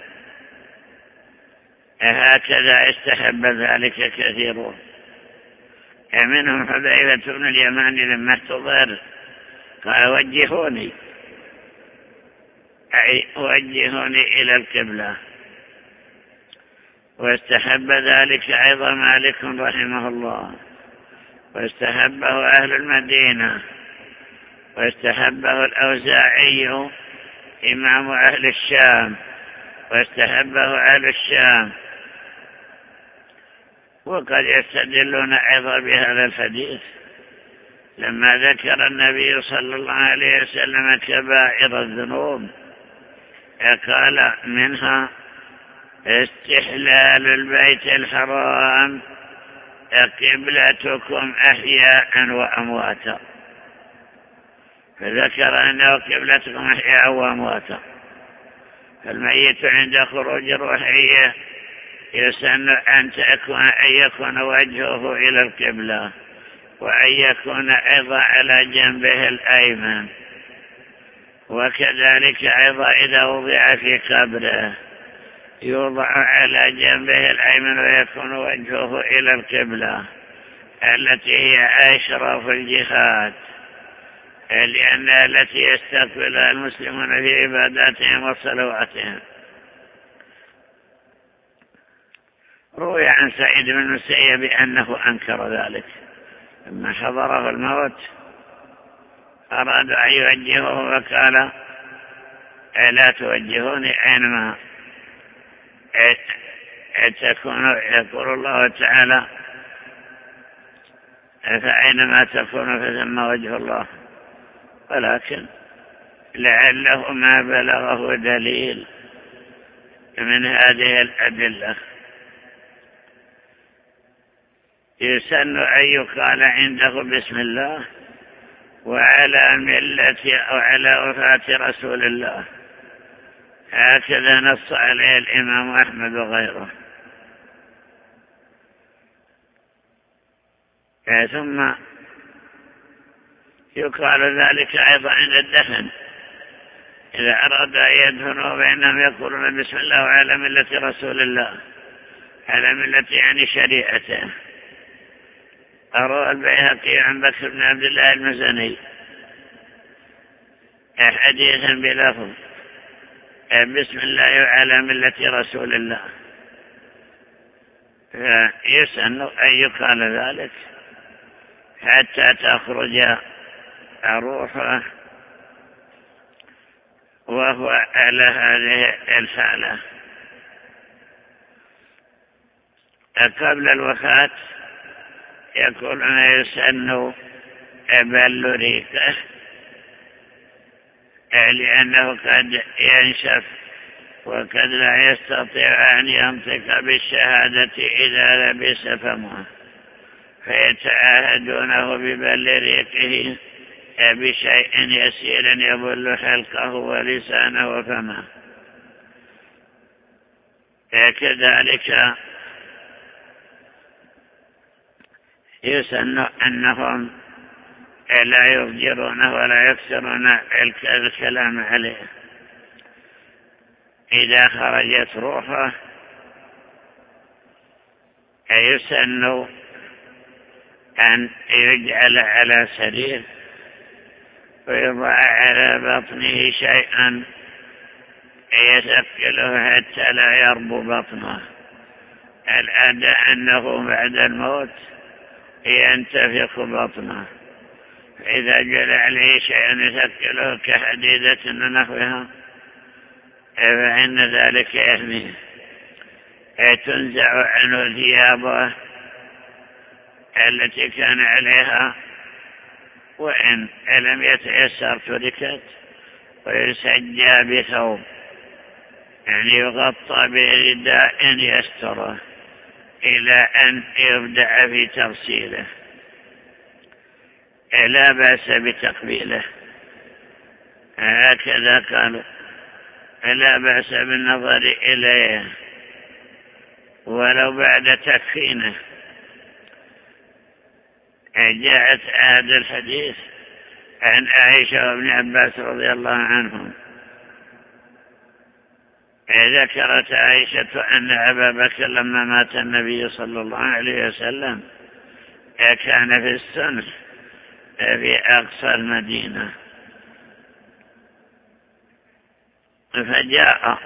هكذا استحب ذلك كثيرون. منهم حذيفة بن اليمان لما احتضر قال وجهوني، أي وجهوني إلى القبلة. واستحب ذلك أيضا مالك رحمه الله، واستحبه أهل المدينة، واستحبه الأوزاعي إمام أهل الشام، واستحبه أهل الشام. وقد يستدلون أيضا بهذا الحديث لما ذكر النبي صلى الله عليه وسلم كبائر الذنوب قال منها استحلال البيت الحرام قبلتكم أحياء وأمواتا، فذكر أنه قبلتكم أحياء وأمواتا. فالميت عند خروج روحه يسن أن تكون أن يكون وجهه إلى القبلة، وأن يكون أيضا على جنبه الأيمن. وكذلك أيضا إذا وضع في قبره يوضع على جنبه الأيمن ويكون وجهه إلى القبلة التي هي أشرف الجهات، لأنها التي يستقبلها المسلمون في عباداتهم وصلواتهم. روي عن سعيد بن المسيب أنه أنكر ذلك لما حضره الموت، أراد أن يوجهه وقال لا توجهوني أينما تكون، يقول الله تعالى فأينما تكون فثم وجه الله. ولكن لعله ما بلغه دليل من هذه الأدلة. يسن أن يقال عنده بسم الله وعلى ملة أو على وفاة رسول الله، هكذا نص عليه الإمام أحمد وغيره. ثم يقال ذلك أيضا عند الدفن، إذا أراد أن يدفنوا فإنهم يقولون بسم الله وعلى ملة رسول الله، على ملة يعني شريعته. أروى البيهقي عن بكر بن عبد الله المزني حديثا بلفظ بسم الله وعلى ملة رسول الله، فيسن أن يقال ذلك حتى تخرج روحه وهو على هذه الحالة. قبل الوفاة يقولون يسن بل ريقه لأنه قد ينشف وقد لا يستطيع أن ينطق بالشهادة إذا لبس فمه، فيتعاهدونه ببل ريقه بشيء يسير يبل حلقه ولسانه وفمه. كذلك يسن أنهم لا يفجرونه ولا يكسرون الكلام عليه. إذا خرجت روحه يسن أن يجعل على سرير ويضع على بطنه شيئا يثقله حتى لا يربو بطنه. العادة أنه بعد الموت ينتفخ بطنه، فإذا جل عليه شيء يثقله كحديدة ونحوها فإن ذلك يحميه. تنزع عنه ثيابه التي كان عليها، وإن لم يتيسر تركت، ويسجى بثوب يعني يغطى برداء يستره إلى أن يبدأ في تغسيله. لا بأس بتقبيله، هكذا قالوا، لا بأس بالنظر إليه ولو بعد تكفينه. جاءت هذا الحديث عن عائشة وابن عباس رضي الله عنهم. ذكرت عائشة أن أبا بكر لما مات النبي صلى الله عليه وسلم كان في السنة في أقصى المدينة، فجاء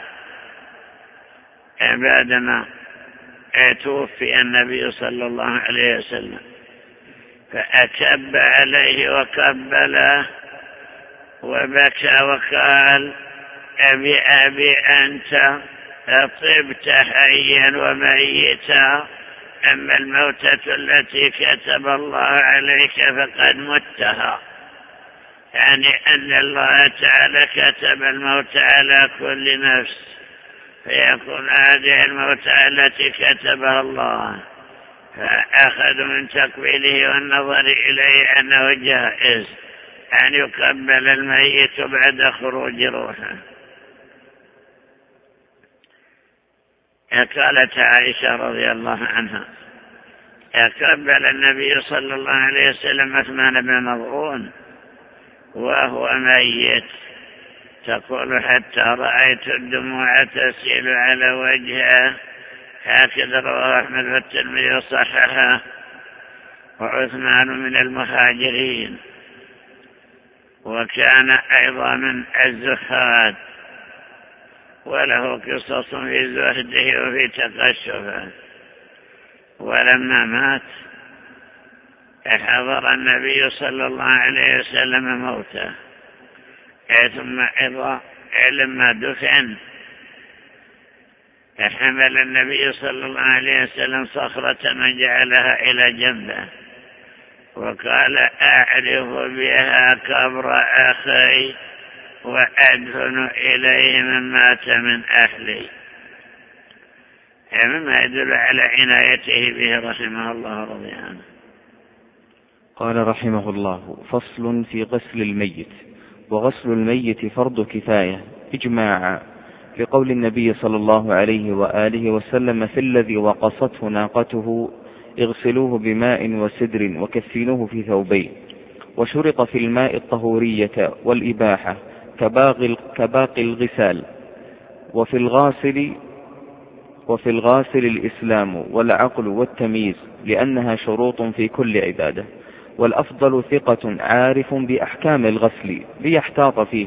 بعدما توفي النبي صلى الله عليه وسلم فأكب عليه وقبله وبكى وقال أبي أبي أنت طبت حيا وميتا، أما الموتة التي كتب الله عليك فقد متها. يعني أن الله تعالى كتب الموت على كل نفس، فيكون هذه الموتة التي كتبها الله، فأخذوا من تقبيله والنظر إليه أنه جائز أن يقبل الميت بعد خروج روحه. قالت عائشة رضي الله عنها قبل النبي صلى الله عليه وسلم عثمان بن مظعون وهو ميت، تقول حتى رأيت الدموع تسيل على وجهه، هكذا رواه أحمد والترمذي وصححه. وعثمان من المهاجرين، وكان أيضا من الزهاد، وله قصص في زهده وفي تقشفه. ولما مات حضر النبي صلى الله عليه وسلم موته، ثم أيضا لما دفن حمل النبي صلى الله عليه وسلم صخرة وجعلها إلى جنبه وقال أعرف بها قبر أخي وأدفن إليه من مات من أهلي. مما يدل على عنايته به رحمه الله رضي عنه. قال رحمه الله: فصل في غسل الميت. وغسل الميت فرض كفاية إجماعا، لقول النبي صلى الله عليه وآله وسلم في الذي وقصته ناقته: اغسلوه بماء وسدر وكفنوه في ثوبين. وشرط في الماء الطهورية والإباحة كباقي, كباقي الغسال. وفي الغاسل وفي الغاسل الإسلام والعقل والتمييز، لأنها شروط في كل عبادة. والأفضل ثقة عارف بأحكام الغسل ليحتاط فيه،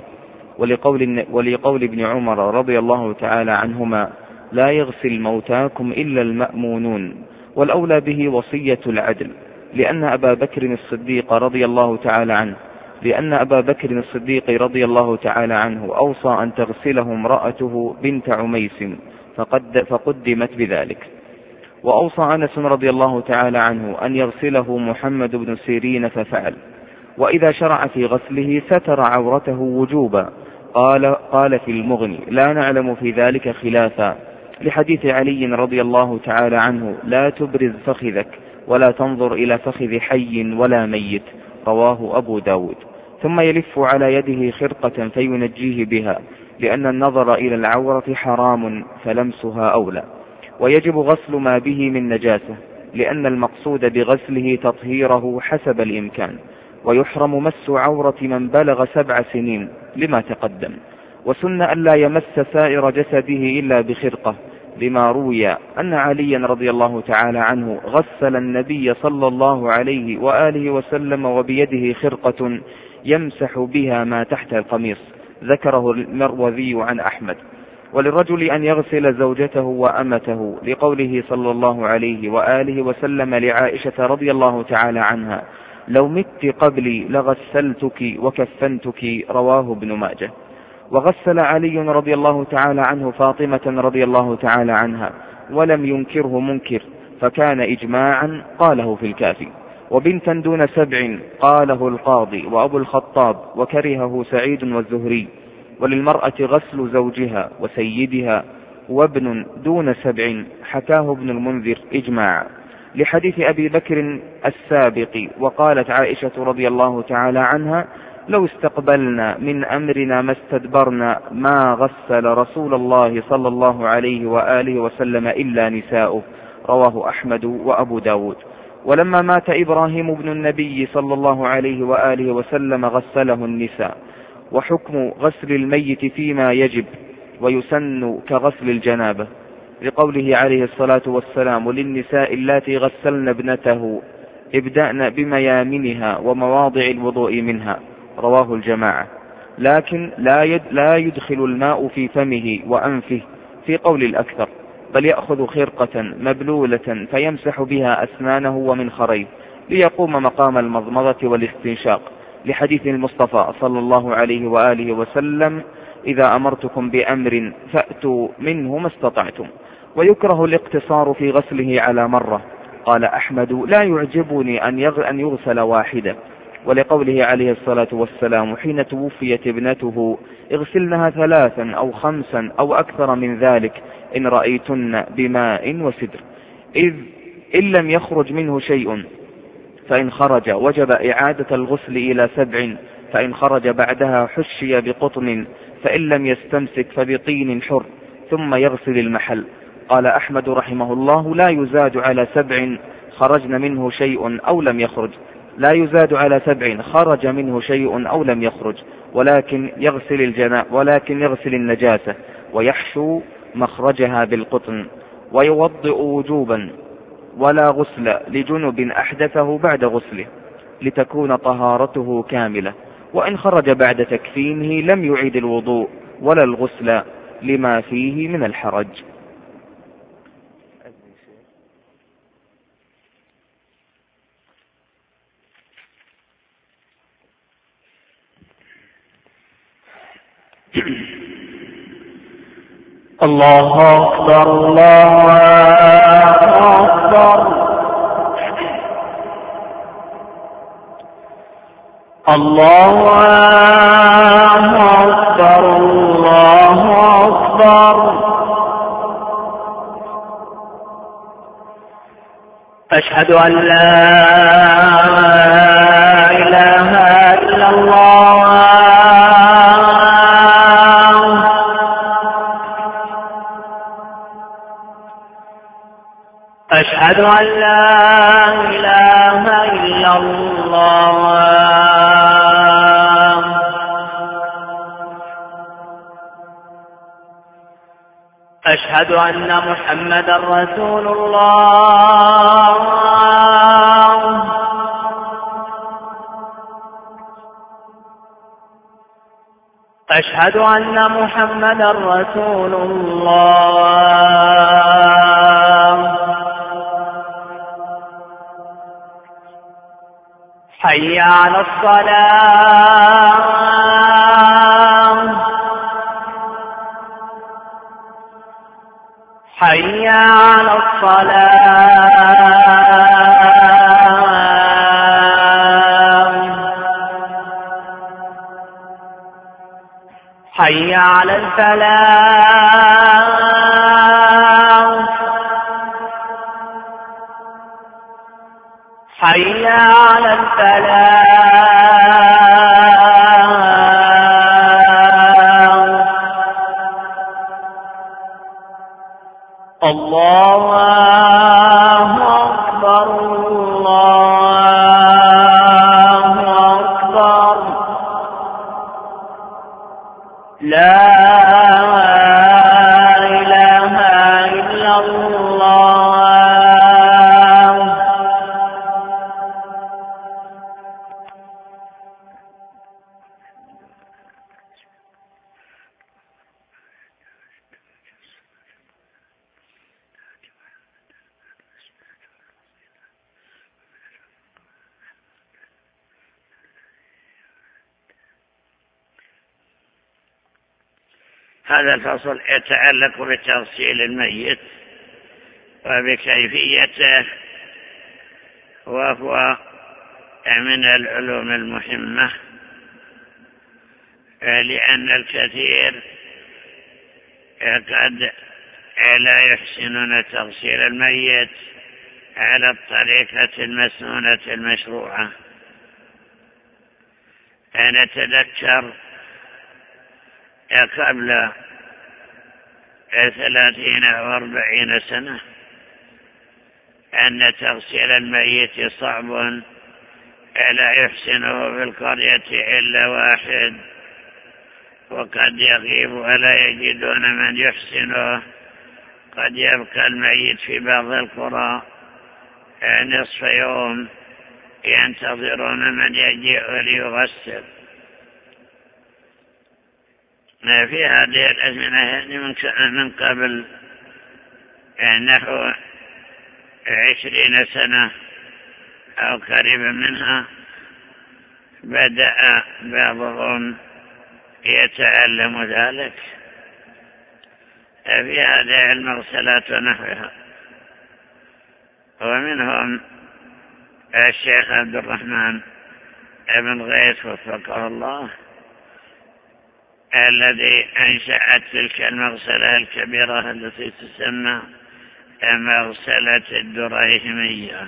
ولقول, ولقول ابن عمر رضي الله تعالى عنهما: لا يغسل موتاكم إلا المأمونون. والأولى به وصية العدل، لأن أبا بكر الصديق رضي الله تعالى عنه لأن أبا بكر الصديق رضي الله تعالى عنه أوصى أن تغسله امرأته بنت عميس فقد فقدمت بذلك. وأوصى أنس رضي الله تعالى عنه أن يغسله محمد بن سيرين ففعل. وإذا شرع في غسله ستر عورته وجوبا. قال, قال في المغني: لا نعلم في ذلك خلافا، لحديث علي رضي الله تعالى عنه: لا تبرز فخذك ولا تنظر إلى فخذ حي ولا ميت. رواه أبو داود. ثم يلف على يده خرقة فينجيه بها، لأن النظر إلى العورة حرام فلمسها أولى. ويجب غسل ما به من نجاسة، لأن المقصود بغسله تطهيره حسب الإمكان. ويحرم مس عورة من بلغ سبع سنين لما تقدم. وسن أن لا يمس سائر جسده إلا بخرقة، لما روي أن عليا رضي الله تعالى عنه غسل النبي صلى الله عليه وآله وسلم وبيده خرقة يمسح بها ما تحت القميص. ذكره المروذي عن أحمد. وللرجل أن يغسل زوجته وأمته، لقوله صلى الله عليه وآله وسلم لعائشة رضي الله تعالى عنها: لو مت قبلي لغسلتك وكفنتك. رواه ابن ماجه. وغسل علي رضي الله تعالى عنه فاطمة رضي الله تعالى عنها، ولم ينكره منكر، فكان إجماعا، قاله في الكافي. وبنتا دون سبع قاله القاضي وأبو الخطاب، وكرهه سعيد والزهري. وللمرأة غسل زوجها وسيدها وابن دون سبع، حكاه ابن المنذر إجماع، لحديث أبي بكر السابق. وقالت عائشة رضي الله تعالى عنها: لو استقبلنا من أمرنا ما استدبرنا ما غسل رسول الله صلى الله عليه وآله وسلم إلا نساؤه. رواه أحمد وأبو داود. ولما مات إبراهيم بن النبي صلى الله عليه وآله وسلم غسله النساء. وحكم غسل الميت فيما يجب ويسن كغسل الجنابة، لقوله عليه الصلاة والسلام: للنساء اللاتي غسلن ابنته ابدأن بميامنها ومواضع الوضوء منها. رواه الجماعة. لكن لا يدخل الماء في فمه وأنفه في قول الأكثر، بل يأخذ خرقة مبلولة فيمسح بها أسنانه ومنخريه، ليقوم مقام المضمضة والاستنشاق، لحديث المصطفى صلى الله عليه وآله وسلم: إذا أمرتكم بأمر فأتوا منه ما استطعتم. ويكره الاقتصار في غسله على مرة. قال أحمد: لا يعجبني أن يغسل واحدة، ولقوله عليه الصلاة والسلام حين توفيت ابنته: اغسلنها ثلاثا أو خمسا أو أكثر من ذلك إن رأيتن بماء وسدر. إذ إن لم يخرج منه شيء فإن خرج وجب إعادة الغسل إلى سبع، فإن خرج بعدها حشي بقطن، فإن لم يستمسك فبطين حر، ثم يغسل المحل. قال أحمد رحمه الله: لا يزاد على سبع خرجن منه شيء أو لم يخرج لا يزاد على سبع خرج منه شيء أو لم يخرج، ولكن يغسل الجناء ولكن يغسل النجاسة ويحشو مخرجها بالقطن. ويوضئ وجوبا، ولا غسل لجنب أحدثه بعد غسله، لتكون طهارته كاملة. وإن خرج بعد تكفينه لم يعيد الوضوء ولا الغسل لما فيه من الحرج. الله أكبر الله أكبر الله أكبر الله أكبر أشهد أن لا إله إلا الله أشهد أن لا إله إلا الله أشهد أن محمدا رسول الله أشهد أن محمدا رسول الله حي على الصلاة حي على الصلاة حي على الفلاح حي على الفلاح الله أكبر الله أكبر لا إله إلا الله هذا الفصل يتعلق بتغسيل الميت وبكيفيته، وهو من العلوم المهمة، لأن الكثير قد لا يحسنون تغسيل الميت على الطريقة المسنونة المشروعة. أنا أتذكر قبل ثلاثين أو أربعين سنة أن تغسيل الميت صعب، لا يحسنه في القرية إلا واحد، وقد يغيب ولا يجدون من يحسنه. قد يبقى الميت في بعض القرى نصف يوم ينتظرون من يجيء ليغسل. في هذه الأزمنة من قبل نحو عشرين سنة أو قريبا منها بدأ بعضهم يتعلم ذلك في هذه المغسلات ونحوها، ومنهم الشيخ عبد الرحمن بن غيث وفقه الله الذي أنشأت تلك المغسلة الكبيرة التي تسمى مغسلة الدريهمية،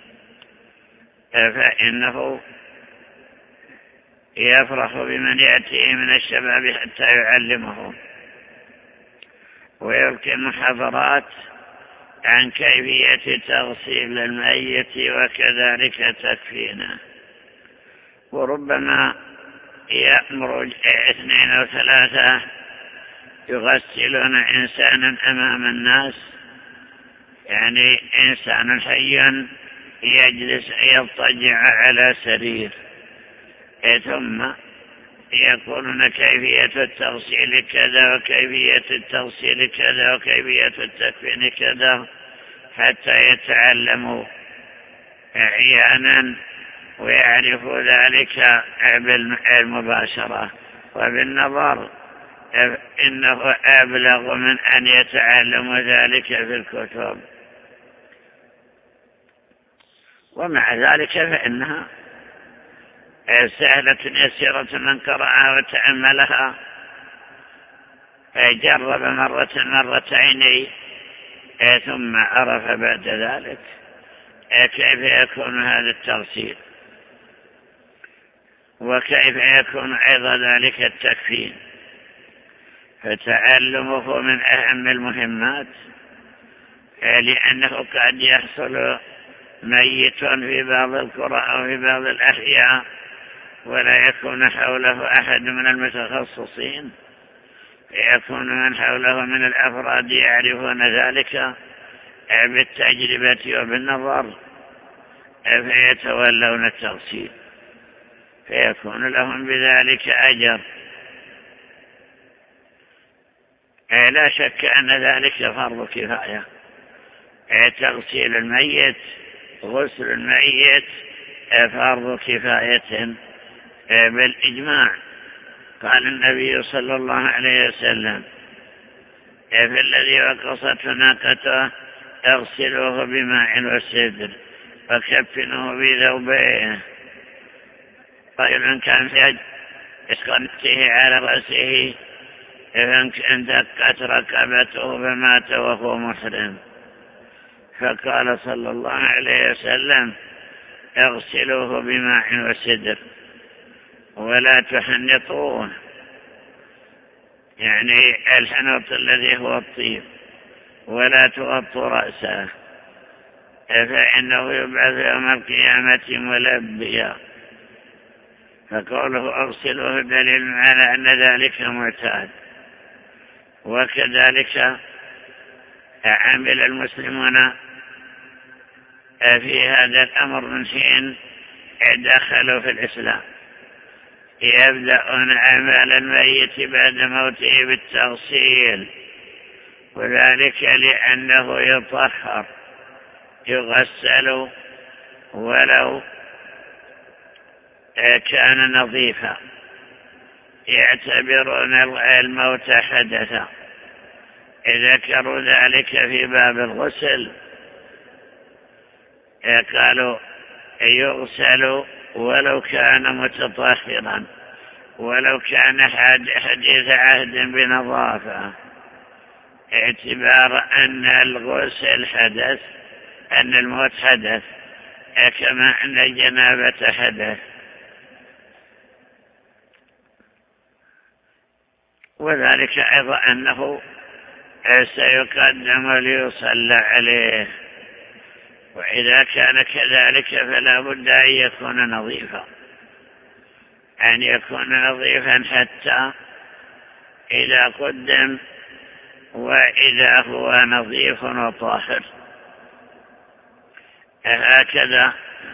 فإنه يفرح بمن يأتيه من الشباب حتى يعلمه، ويلقي محاضرات عن كيفية تغسيل الميت وكذلك تكفينه. وربما يأمر اثنين أو ثلاثة يغسلون إنسانا أمام الناس، يعني إنسان حي يجلس يضطجع على سرير، ثم يقولون كيفية التغسيل كذا وكيفية التغسيل كذا وكيفية التكفين كذا، حتى يتعلموا عيانا ويعرفوا ذلك بالمباشرة وبالنظر، إنه أبلغ من أن يتعلموا ذلك في الكتب. ومع ذلك فإنها سهلة يسيرة، من قرأها وتأملها جرب مرة مرتين ثم عرف بعد ذلك كيف يكون هذا التغسيل، وكيف يكون أيضا ذلك التكفين. فتعلمه من أهم المهمات، لأنه قد يحصل ميت في بعض القرى أو في بعض الأحياء ولا يكون حوله أحد من المتخصصين، يكون من حوله من الأفراد يعرفون ذلك بالتجربة وبالنظر، فيتولون التغسيل، فيكون لهم بذلك أجر. لا شك أن ذلك فرض كفاية، تغسيل الميت، غسل الميت فرض كفاية بالإجماع. قال النبي صلى الله عليه وسلم في الذي وقصته ناقته اغسلوه بماء وسدر وكفنوه بثوبه. رجل كان في اسقنته على رأسه فاندقت ركبته فمات وهو محرم، فقال صلى الله عليه وسلم اغسلوه بماء وسدر ولا تحنطوه، يعني الحنط الذي هو الطيب، ولا تغطوا رأسه فإنه يبعث يوم القيامة ملبيا. فقوله اغسلوه دليل على أن ذلك معتاد. وكذلك عمل المسلمون في هذا الأمر من حين دخلوا في الإسلام، يبدأون أعمال الميت بعد موته بالتغسيل، وذلك لأنه يطهر، يغسل ولو كان نظيفا، يعتبرون الموت حدثا. ذكروا ذلك في باب الغسل، قالوا يغسل ولو كان متطهرا، ولو كان حديث عهد بنظافة، اعتبار أن الغسل حدث، أن الموت حدث، كما أن الجنابة حدث. وذلك أيضا أنه سيقدم ليصلى عليه، وإذا كان كذلك فلا بد أن يكون نظيفا، أن يكون نظيفا حتى إذا قدم وإذا هو نظيف وطاهر. هكذا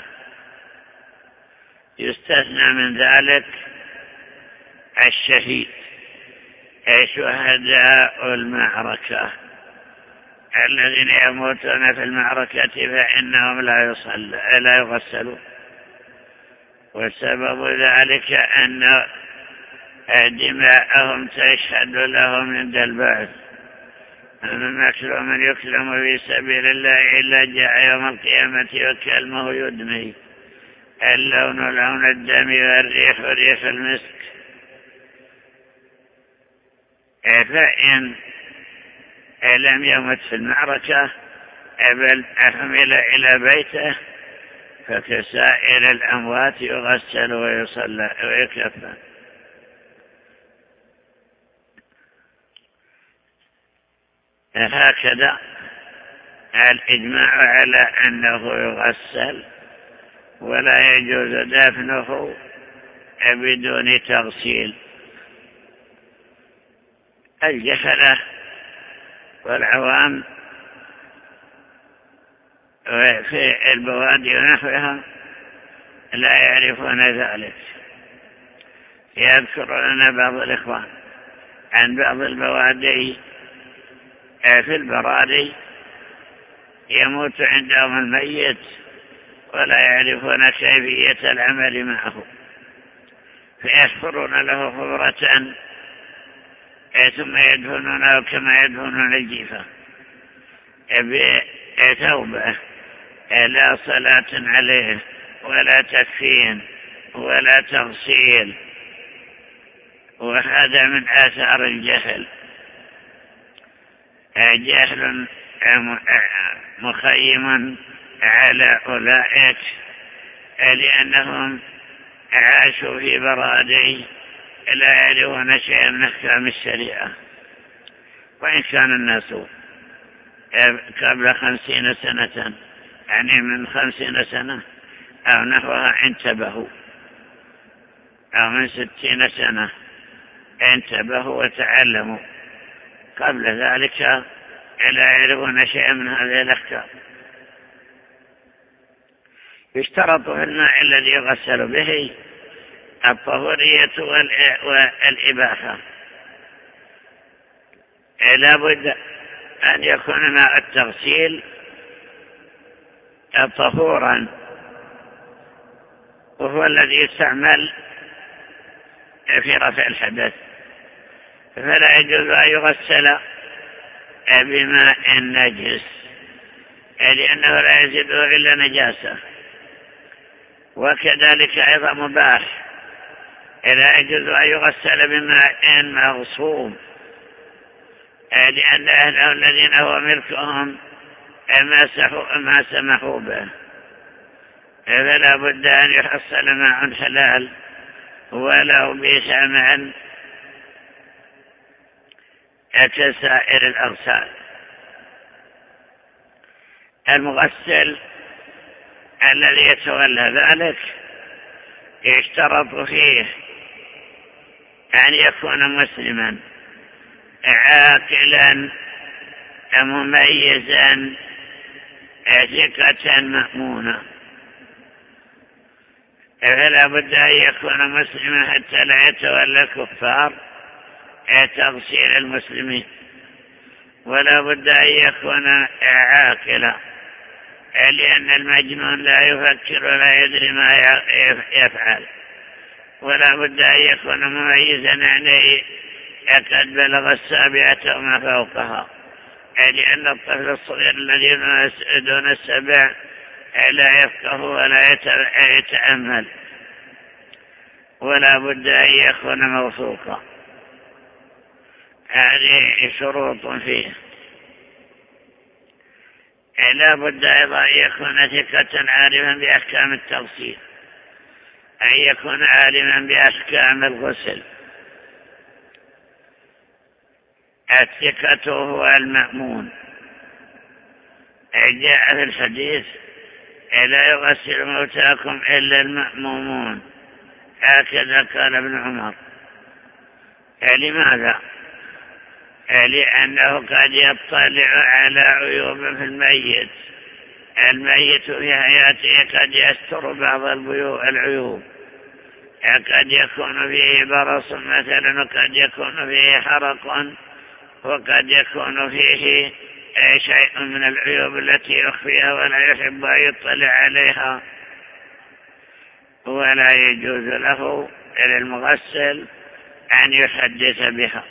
يستثنى من ذلك الشهيد، شهداء المعركة الذين يموتون في المعركة فإنهم لا يصلى لا يغسلون. وسبب ذلك أن دماءهم تشهد لهم عند البعث. من مكلوم يكلم في سبيل الله إلا جاء يوم القيامة وكلمه يدمي، اللون لون الدم والريح ريح المسك. فإن لم يمت في المعركة بل أحمل إلى بيته فكسائر الأموات يغسل ويصلى ويكفن. هكذا الإجماع على أنه يغسل ولا يجوز دفنه بدون تغسيل. الجهلة والعوام في البوادي ونحوها لا يعرفون ذلك. يذكر لنا بعض الإخوان عن بعض البوادي في البراري يموت عندهم الميت ولا يعرفون كيفية العمل معه، فيحفرون له حفرة ثم يدفنونه كما يدفنون الجيفة بثوبه، لا صلاة عليه ولا تكفين ولا تغسيل. وهذا من آثار الجهل، جهل مخيم على أولئك لأنهم عاشوا في برادي لا يعرفون شيئا من أحكام الشريعة. وإن كان الناس قبل خمسين سنة يعني من خمسين سنة أو نحوها انتبهوا، أو من ستين سنة انتبهوا وتعلموا، قبل ذلك لا يعرفون شيئا من هذه الأحكام. يشترط في الماء الذي يغسل به الطهورية والإباحة. لا بد أن يكون ماء التغسيل طهورا، وهو الذي يستعمل في رفع الحدث، فلا يجوز أن يغسل بماء نجس لأنه لا يزيده إلا نجاسة. وكذلك أيضا مباح، لا يجوز أن يغسل بماء مغصوب لأن أهله الذين هو ملكهم ما سمحوا به، فلا بد أن يحصل ماء حلال ولو بثمن كسائر الأغسال. المغسل الذي يتولى ذلك يشترط فيه أن يكون مسلما عاقلا مميزا ثقة مأمونا، فلا بد أن يكون مسلما حتى لا يتولى الكفار تغسيل المسلمين، ولا بد أن يكون عاقلا لأن المجنون لا يفكر ولا يدري ما يفعل، ولا بد أن يكون مميزا عليه قد بلغ السابعة وما فوقها، لأن الطفل الصغير الذي دون السبع لا يفقه ولا يتأمل، ولا بد أن يكون موثوقا. هذه شروط فيه. لا بد أيضا أن يكون ثقة عالما بأحكام التغسيل، أن يكون عالما بأحكام الغسل. الثقة هو المأمون. جاء في الحديث لا يغسل موتاكم إلا المأمومون، هكذا قال ابن عمر. لماذا؟ لأنه قد يطلع على عيوب في الميت. الميت في حياته قد يستر بعض العيوب، قد يكون فيه برص مثلا، وقد يكون فيه حرق، وقد يكون فيه شيء من العيوب التي يخفيها ولا يحب أن يطلع عليها، ولا يجوز له للمغسل أن يحدث بها.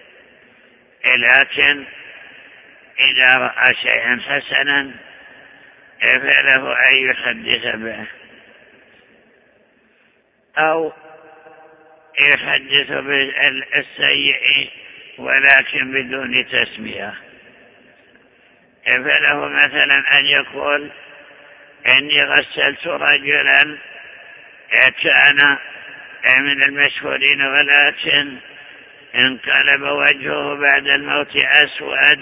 لكن إذا رأى شيئا حسنا فله أن يحدث به، أو يحدث بالسيء ولكن بدون تسمية. فله مثلا أن يقول إني غسلت رجلا كان من المشهورين ولكن انقلب وجهه بعد الموت أسود،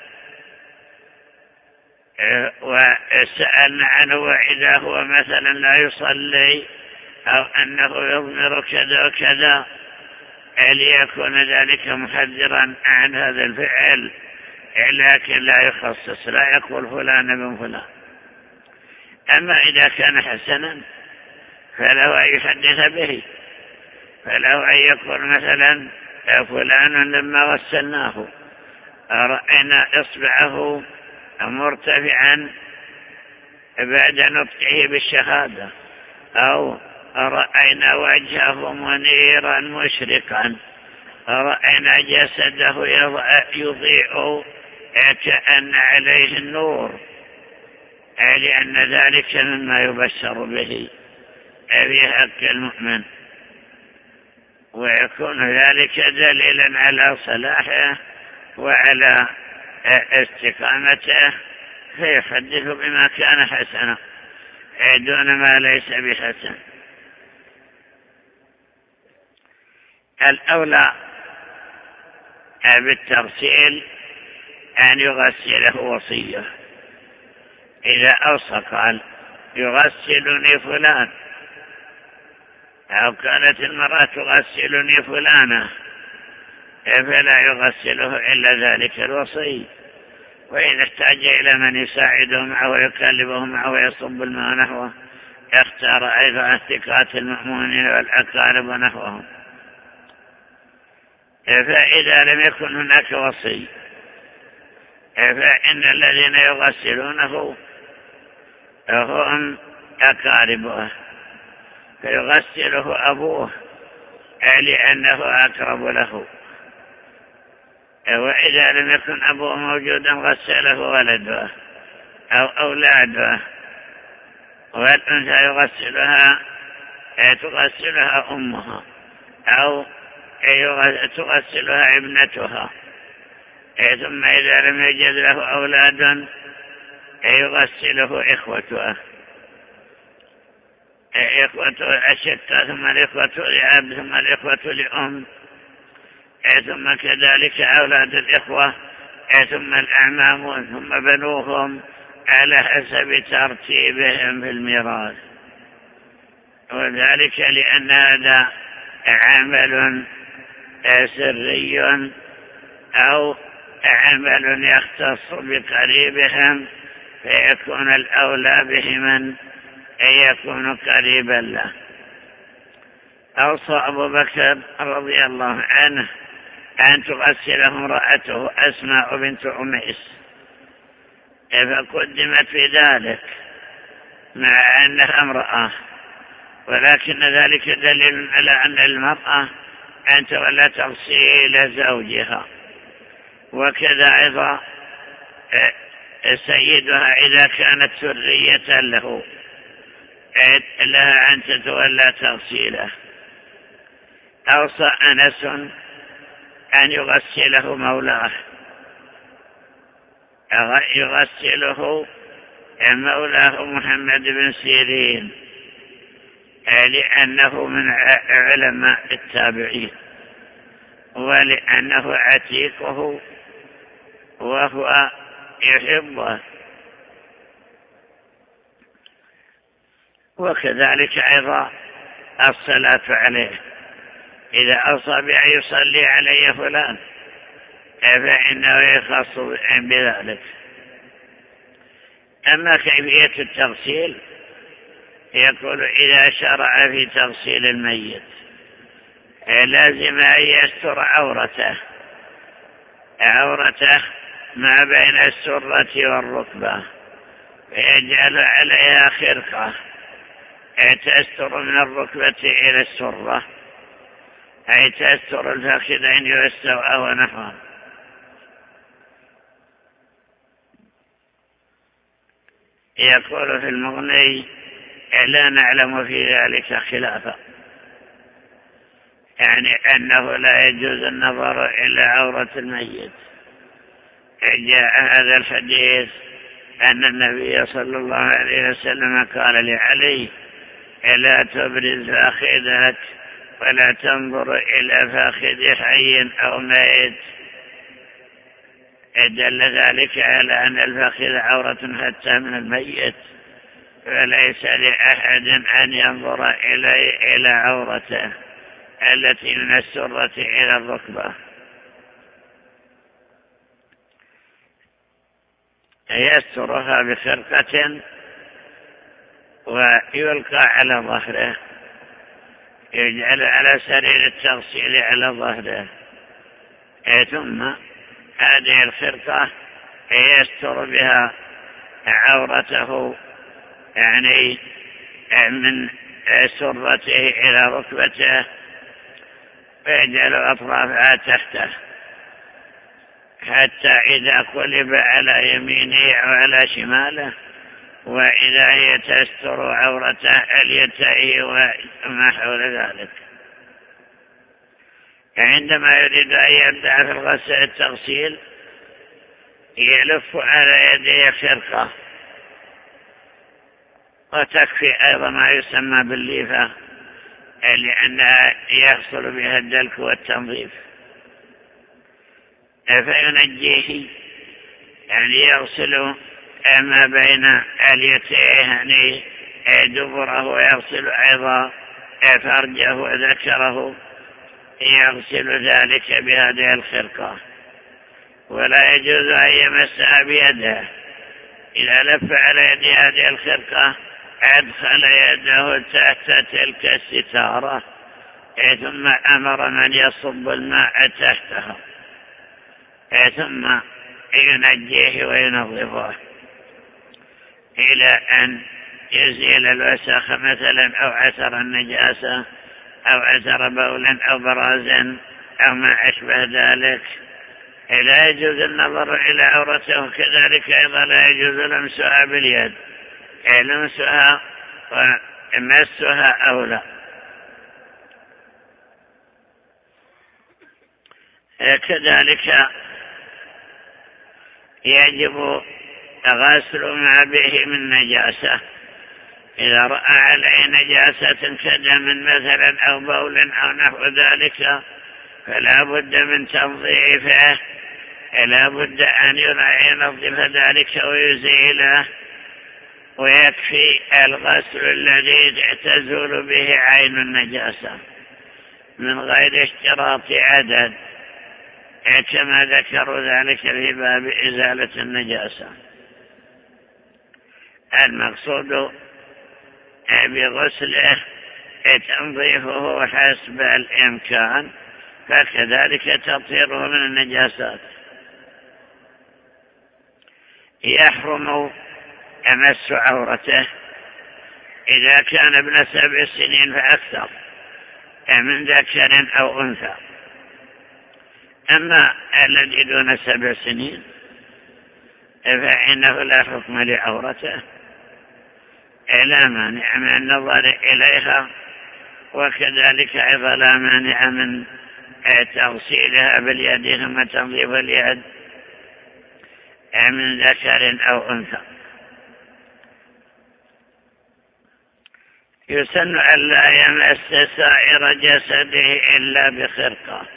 وسألنا عنه وإذا هو مثلا لا يصلي أو أنه يضمر كذا وكذا، ليكون ذلك محذرا عن هذا الفعل، لكن لا يخصص، لا يقول فلان بن فلان. أما إذا كان حسنا فله أن يحدث به، فله أن يقول مثلا فلان لما غسلناه رأينا إصبعه مرتفعا بعد نطقه بالشهادة، أو رأينا وجهه منيرا مشرقا، رأينا جسده يضيء كأن عليه النور، لأن ذلك مما يبشر به في حق المؤمن، ويكون ذلك دليلا على صلاحه وعلى استقامته فيحدث بما كان حسنا دون ما ليس بحسن. الأولى بالتغسيل أن يغسله وصيه. إذا أوصى قال يغسلني فلان، أو كانت المرأة تغسلني فلانة، فلا يغسله إلا ذلك الوصي. وإذا احتاج إلى من يساعده معه ويكلمه معه ويصب الماء نحوه، اختار أيضا الثقات المأمونين والأقارب نحوهم. فإذا لم يكن هناك وصي فإن الذين يغسلونه هم أقاربه، فيغسله أبوه لأنه أقرب له. وإذا لم يكن أبوه موجودا غسله ولده أو أولاده. والأنثى يغسلها تغسلها أمها أو تغسلها ابنتها. ثم إذا لم يجد له أولاد يغسله إخوته إخوته الشتى، ثم الإخوة لأب، ثم الإخوة لأم، ثم كذلك أولاد الإخوة، ثم الأعمام، ثم بنوهم، على حسب ترتيبهم في الميراث. وذلك لأن هذا عمل سري أو عمل يختص بقريبهم، فيكون الأولى بهم أن يكون قريبا له. أوصى أبو بكر رضي الله عنه أن تغسله امرأته أسماء بنت عميس، فقدمت في ذلك مع أنها امرأة، ولكن ذلك دليل على أن المرأة أن تولى تغسيل زوجها. وكذا أيضا سيدها إذا كانت سرية له لها أن تتولى تغسيله. أوصى أنس أن يغسله مولاه، يغسله مولاه محمد بن سيرين، لأنه من علماء التابعين، ولأنه عتيقه وهو يحبه. وكذلك أيضا الصلاة عليه، إذا أوصى بأن يصلي عليه فلان فإنه يخص بذلك. أما كيفية التغسيل يقول إذا شرع في تغسيل الميت لازم أن يستر عورته عورته ما بين السرة والركبة، ويجعل عليها خرقة تستر من الركبة إلى السرة، أي تستر الفخذين والسوء ونحوه. يقول في المغني لا نعلم في ذلك خلافا، يعني أنه لا يجوز النظر إلى عورة الميت. جاء هذا الحديث أن النبي صلى الله عليه وسلم قال لعلي لا تبرز فاخذك ولا تنظر إلى فاخذ حي أو ميت. دل ذلك على أن الفاخذ عورة حتى من الميت، فليس لأحد أن ينظر إلى عورته التي من السرة إلى الركبة. يسترها بخرقة ويلقى على ظهره، يجعل على سرير التغسيل على ظهره، ثم هذه الخرقة يستر بها عورته، يعني من سرته إلى ركبته، ويجعل أطرافها تحته حتى إذا قلب على يمينه أو على شماله، وإذا هي تستر عورته اليتيه وما حول ذلك. عندما يريد أن يبدأ في الغسل التغسيل يلف على يديه خرقة، وتكفي أيضا ما يسمى بالليفة لأنها يحصل بها الدلك والتنظيف، فينجيه يعني يغسل ما بين اليتيه يعني دبره، ويغسل أيضا فرجه وذكره، يغسل ذلك بهذه الخرقة، ولا يجوز أن يمسها بيده. إذا لف على يد هذه الخرقة أدخل يده تحت تلك الستارة، ثم أمر من يصب الماء تحتها، ثم ينجيه وينظفه إلى أن يزيل الوسخ مثلا أو أثر النجاسة أو أثر بول أو براز أو ما أشبه ذلك. لا يجوز النظر إلى عورته، كذلك أيضا لا يجوز لمسها باليد، لمسها ومسها أو لا. كذلك يجب غسل ما به من نجاسة، إذا رأى عليه نجاسة كدم مثلا أو بول أو نحو ذلك فلا بد من تنظيفه، لا بد أن ينظف ذلك ويزيله، ويكفي الغسل الذي تزول به عين النجاسة من غير اشتراط عدد، كما ذكروا ذلك في باب إزالة النجاسة. المقصود بغسله تنظيفه حسب الإمكان، فكذلك تطهيره من النجاسات. يحرم مس عورته إذا كان ابن سبع سنين فأكثر من ذكر أو أنثى. أما الذي دون سبع سنين فإنه لا حكم لعورته، لا مانع من النظر إليها، وكذلك أيضا لا مانع من تغسيلها باليد ثم تنظيف اليد من ذكر أو أنثى. يسن أن لا يمس سائر جسده إلا بخرقة.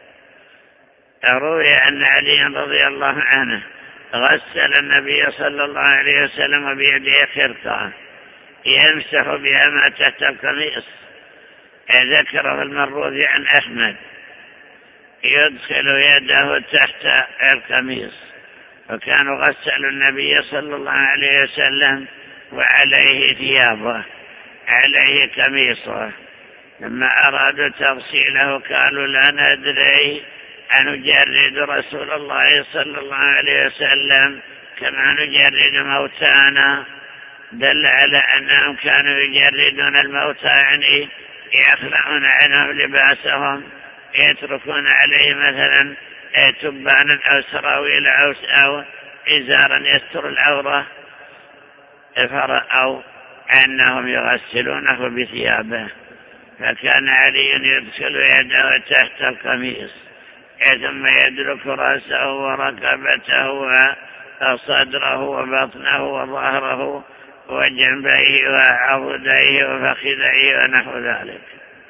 روي أن علي رضي الله عنه غسل النبي صلى الله عليه وسلم بيده خرقة يمسح بها ما تحت القميص، ذكره المروذي عن أحمد، يدخل يده تحت القميص، وكانوا غسلوا النبي صلى الله عليه وسلم وعليه ثيابه، عليه قميصه، لما أرادوا تغسيله قالوا لا ندري أن نجرد رسول الله صلى الله عليه وسلم كما نجرد موتانا، دل على أنهم كانوا يجردون الموتى، يعني يخلعون عنهم لباسهم، يتركون عليه مثلا تبانا أو سراويل أو إزارا يستر العورة، فرأوا أنهم يغسلونه بثيابه، فكان علي يدخل يده تحت القميص ثم يدرك رأسه وركبته وصدره وبطنه وظهره وجنبيه وعضديه وفخذيه ونحو ذلك،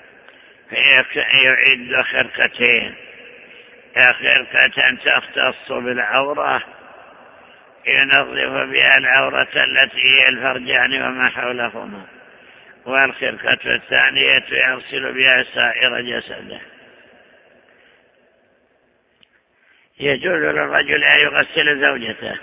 فيعد خرقتين، خرقة تختص بالعورة ينظف بها العورة التي هي الفرجان وما حولهما، والخرقة الثانية يغسل بها سائر جسده. يجوز للرجل أن يغسل زوجته،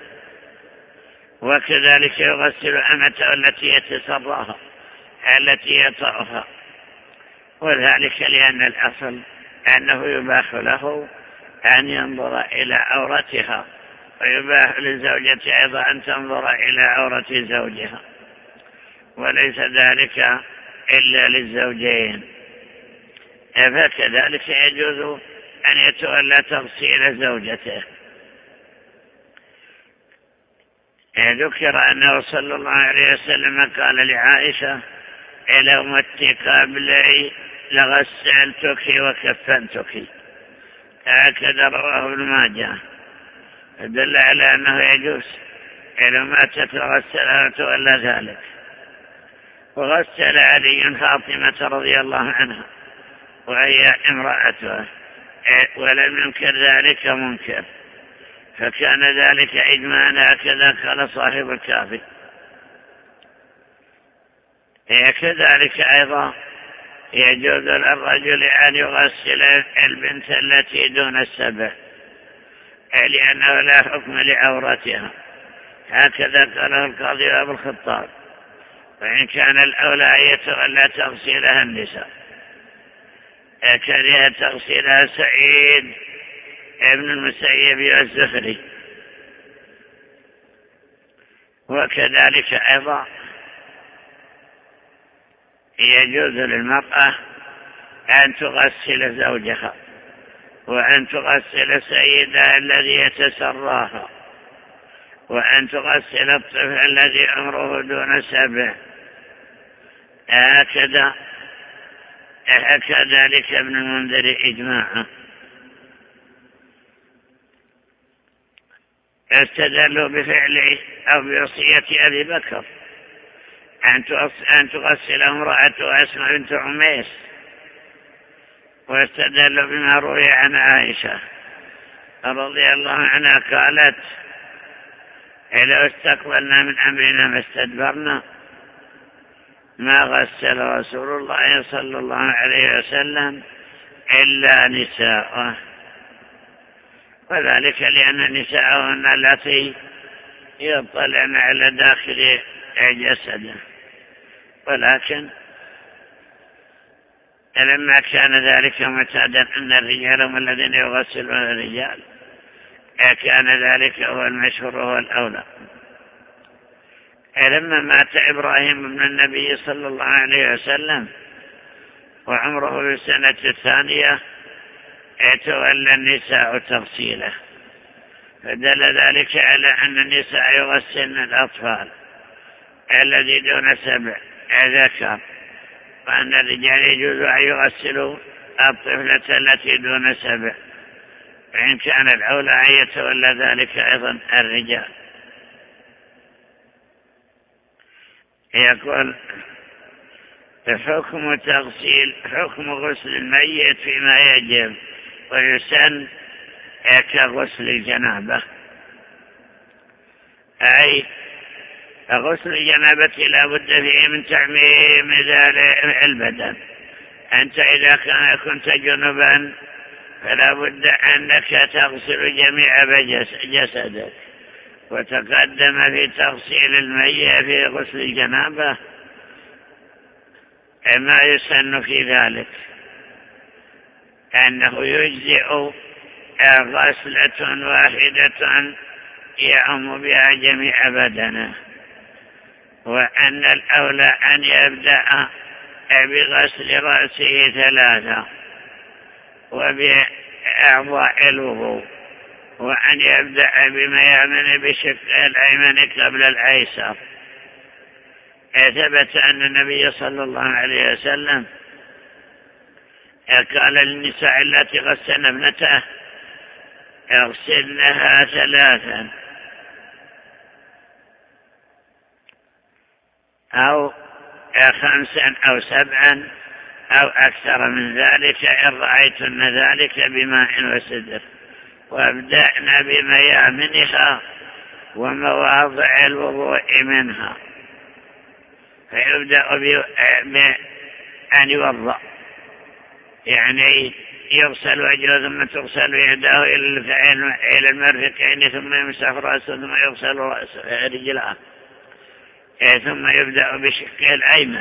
وكذلك يغسل أمته التي يتسراها التي يطأها، وذلك لأن الأصل أنه يباح له أن ينظر إلى عورتها، ويباح للزوجة أيضا أن تنظر إلى عورة زوجها، وليس ذلك إلا للزوجين. فكذلك يجوز أن يتولى تغسيل زوجته. ذكر أنه صلى الله عليه وسلم قال لعائشة لو مت قبلي لغسلتك وكفنتك، هكذا رواه ابن ماجه. دل على أنه يجوز إذا ماتت وغسلها وتولى ذلك. وغسل علي فاطمة رضي الله عنها وهي امرأته ولم ينكر ذلك منكر، فكان ذلك إجماعا، هكذا قال صاحب الكافي. كذلك أيضا يجوز للرجل أن يغسل البنت التي دون السبع لأنه لا حكم لعورتها، هكذا قاله القاضي أبو الخطاب، وإن كان الأولى أن يتولى تغسيلها النساء. كره تغسيلها سعيد ابن المسيب والزهري. وكذلك أيضا يجوز للمرأة أن تغسل زوجها وأن تغسل سيدها الذي يتسراها وأن تغسل الطفل الذي عمره دون سبع، هكذا كذلك ابن المنذر إجماعا. استدلوا بفعله أو بوصية أبي بكر أن تغسل امرأة أسماء بنت عميس، واستدلوا بما روي عن عائشة رضي الله عنها قالت: لو استقبلنا من أمرنا ما استدبرنا ما غسل رسول الله صلى الله عليه وسلم إلا نساءه، وذلك لأن نساءهن التي يطلعن على داخل جسده. ولكن لما كان ذلك معتادا أن الرجال هم الذين يغسلون الرجال، كان ذلك هو المشهور وهو الأولى. لما مات إبراهيم ابن النبي صلى الله عليه وسلم وعمره في السنة الثانية تولى النساء تغسيله، فدل ذلك على أن النساء يغسلن الأطفال الذي دون سبع ذكر، وأن الرجال يجوز أن يغسلوا الطفلة التي دون سبع، وإن كان الأولى أن يتولى ذلك أيضا الرجال. يقول: حكم تغسيل حكم غسل الميت فيما يجب ويسن كغسل الجنابة، أي غسل الجنابة لا بد فيه من تعميم البدن. أنت إذا كنت جنبا فلا بد أنك تغسل جميع جسدك، وتقدم في تغسيل الميت في غسل الجنابة ما يسن في ذلك أنه يجزئ غسلة واحدة يعم بها جميع بدنه، وأن الأولى أن يبدأ بغسل رأسه ثلاثة وبأعضاء الوضوء، وأن يبدأ بميامن بشق الأيمن قبل الأيسر. ثبت أن النبي صلى الله عليه وسلم قال للنساء التي غسلن ابنته: اغسلنها ثلاثا أو خمسا أو سبعا أو أكثر من ذلك إن رأيتن ذلك بماء وسدر، وابدأنا بميامنها ومواضع الوضوء منها. فيبدأ بأن يوضأ، يعني يغسل وجهه ثم تغسل يداه إلى المرفقين، ثم يمسح رأسه ثم يغسل رجلاه، ثم يبدأ بشقه الأيمن،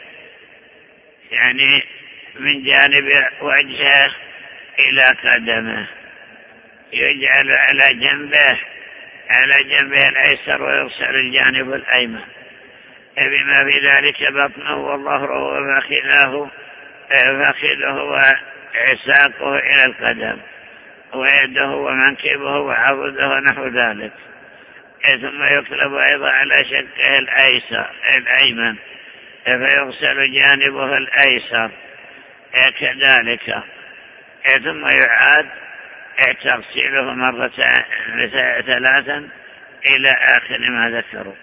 يعني من جانب وجهه إلى قدمه، يجعل على جنبه على جنبه الأيسر ويغسل الجانب الأيمن، بما في ذلك بطنه وظهره وفخذه فخذه وعساقه إلى القدم، ويده ومنكبه وعضده ونحو ذلك. ثم يقلب أيضا على شقه الأيسر الأيمن فيغسل جانبه الأيسر كذلك، ثم يعاد تغسيله مرة ثلاثا إلى آخر ما ذكروا.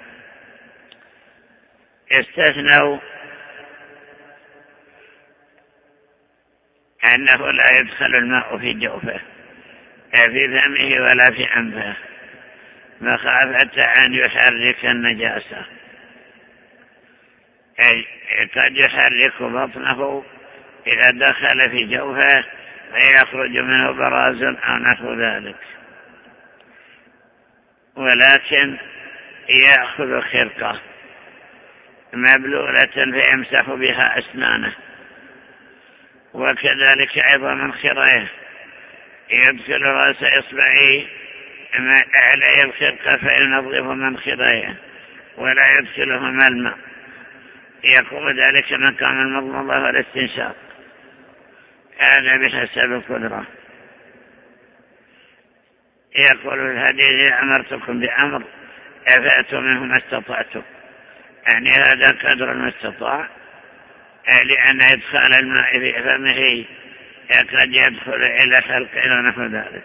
استثنوا أنه لا يدخل الماء في جوفه في فمه ولا في أنفه مخافة أن يحرك النجاسة، أي قد يحرك بطنه إذا دخل في جوفه فيخرج منه براز أو نحو ذلك، ولكن يأخذ خرقة مبلولة فيمسح بها أسنانه، وكذلك أيضا منخريه يدخل رأس إصبعه عليه الخرقة فينظف منخريه ولا يدخلهما الماء، يقوم ذلك مقام المضمضة والاستنشاق، هذا بحسب القدرة. يقول الحديث أمرتكم بأمر أفأتوا منه ما استطعتم، يعني هذا قدر المستطاع، لأن إدخال الماء في فمه قد يدخل إلى حلق إلى نحو ذلك.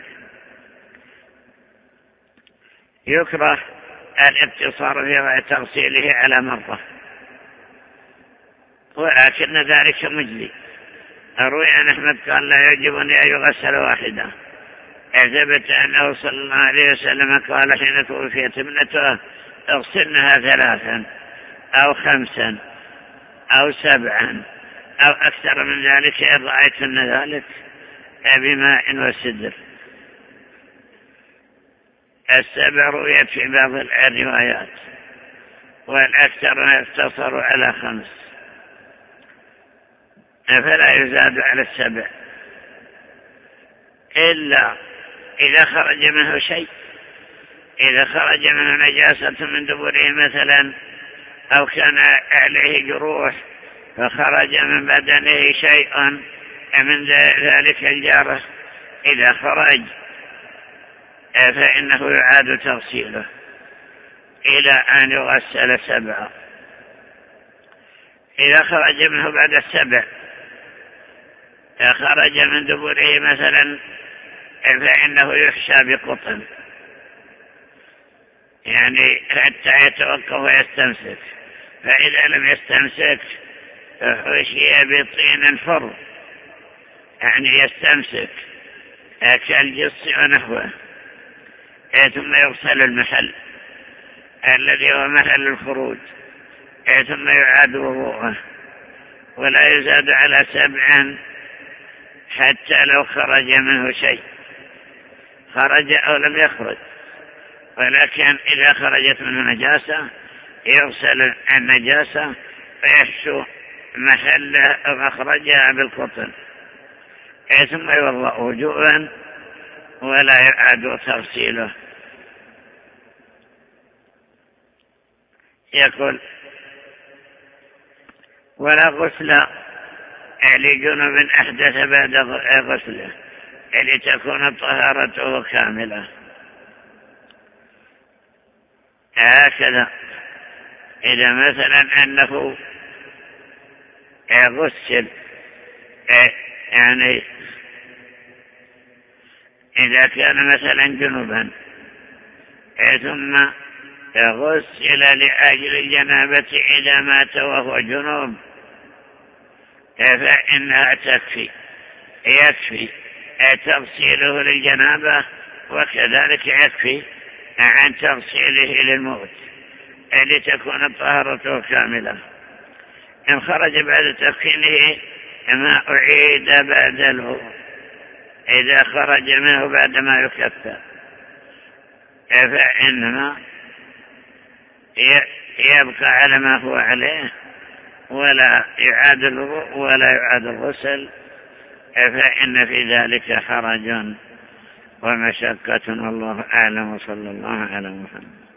يكره الاقتصار في تغسيله على مرة، ولكن ذلك مجزي. أروي عن أحمد قال لا يجبني أن يغسل واحدة، ثبت أنه صلى الله عليه وسلم قال حين توفيت ابنته اغسلنها ثلاثا أو خمسا أو سبعا أو أكثر من ذلك إن رأيتن ذلك بماء وسدر. السبع رؤيت في بعض الروايات، والأكثر يقتصر على خمس، فلا يزاد على السبع إلا إذا خرج منه شيء، إذا خرج منه نجاسة من دبره مثلا، أو كان عليه جروح فخرج من بدنه شيء من ذلك الجارح، إذا خرج فإنه يعاد تغسيله إلى أن يغسل سبعا. إذا خرج منه بعد السبع، خرج من دبره مثلا، فإنه يحشى بقطن، يعني حتى يتوقف ويستمسك، فإذا لم يستمسك حشي بطين فر، يعني يستمسك كالجص ونحوه، ثم يغسل المحل الذي هو محل الخروج، ثم يعاد وضوءه، ولا يزاد على سبعا حتى لو خرج منه شيء، خرج أو لم يخرج، ولكن إذا خرجت منه نجاسة يغسل النجاسة فيحشو محل مخرجها بالقطن، ثم يوضأ وجوبا ولا يعاد تغسيله. يقول ولا غسل لجنب أحدث بعد غسله لتكون طهارته كاملة. هكذا إذا مثلا أنه غسل، يعني إذا كان مثلا جنبا ثم غسل لأجل الجنابة إذا مات وهو جنوب فإنها تكفي، يكفي تغسيله للجنابة، وكذلك يكفي عن تغسيله للموت لتكون طهارته كاملة. إن خرج بعد تكفينه ما أعيد بعد الوضوء، إذا خرج منه بعد ما يكفى فإنما يبقى على ما هو عليه، ولا يعاد الوضوء ولا يعاد الغسل، فإن في ذلك حرج ومشقة، والله أعلم، وصلى الله على محمد.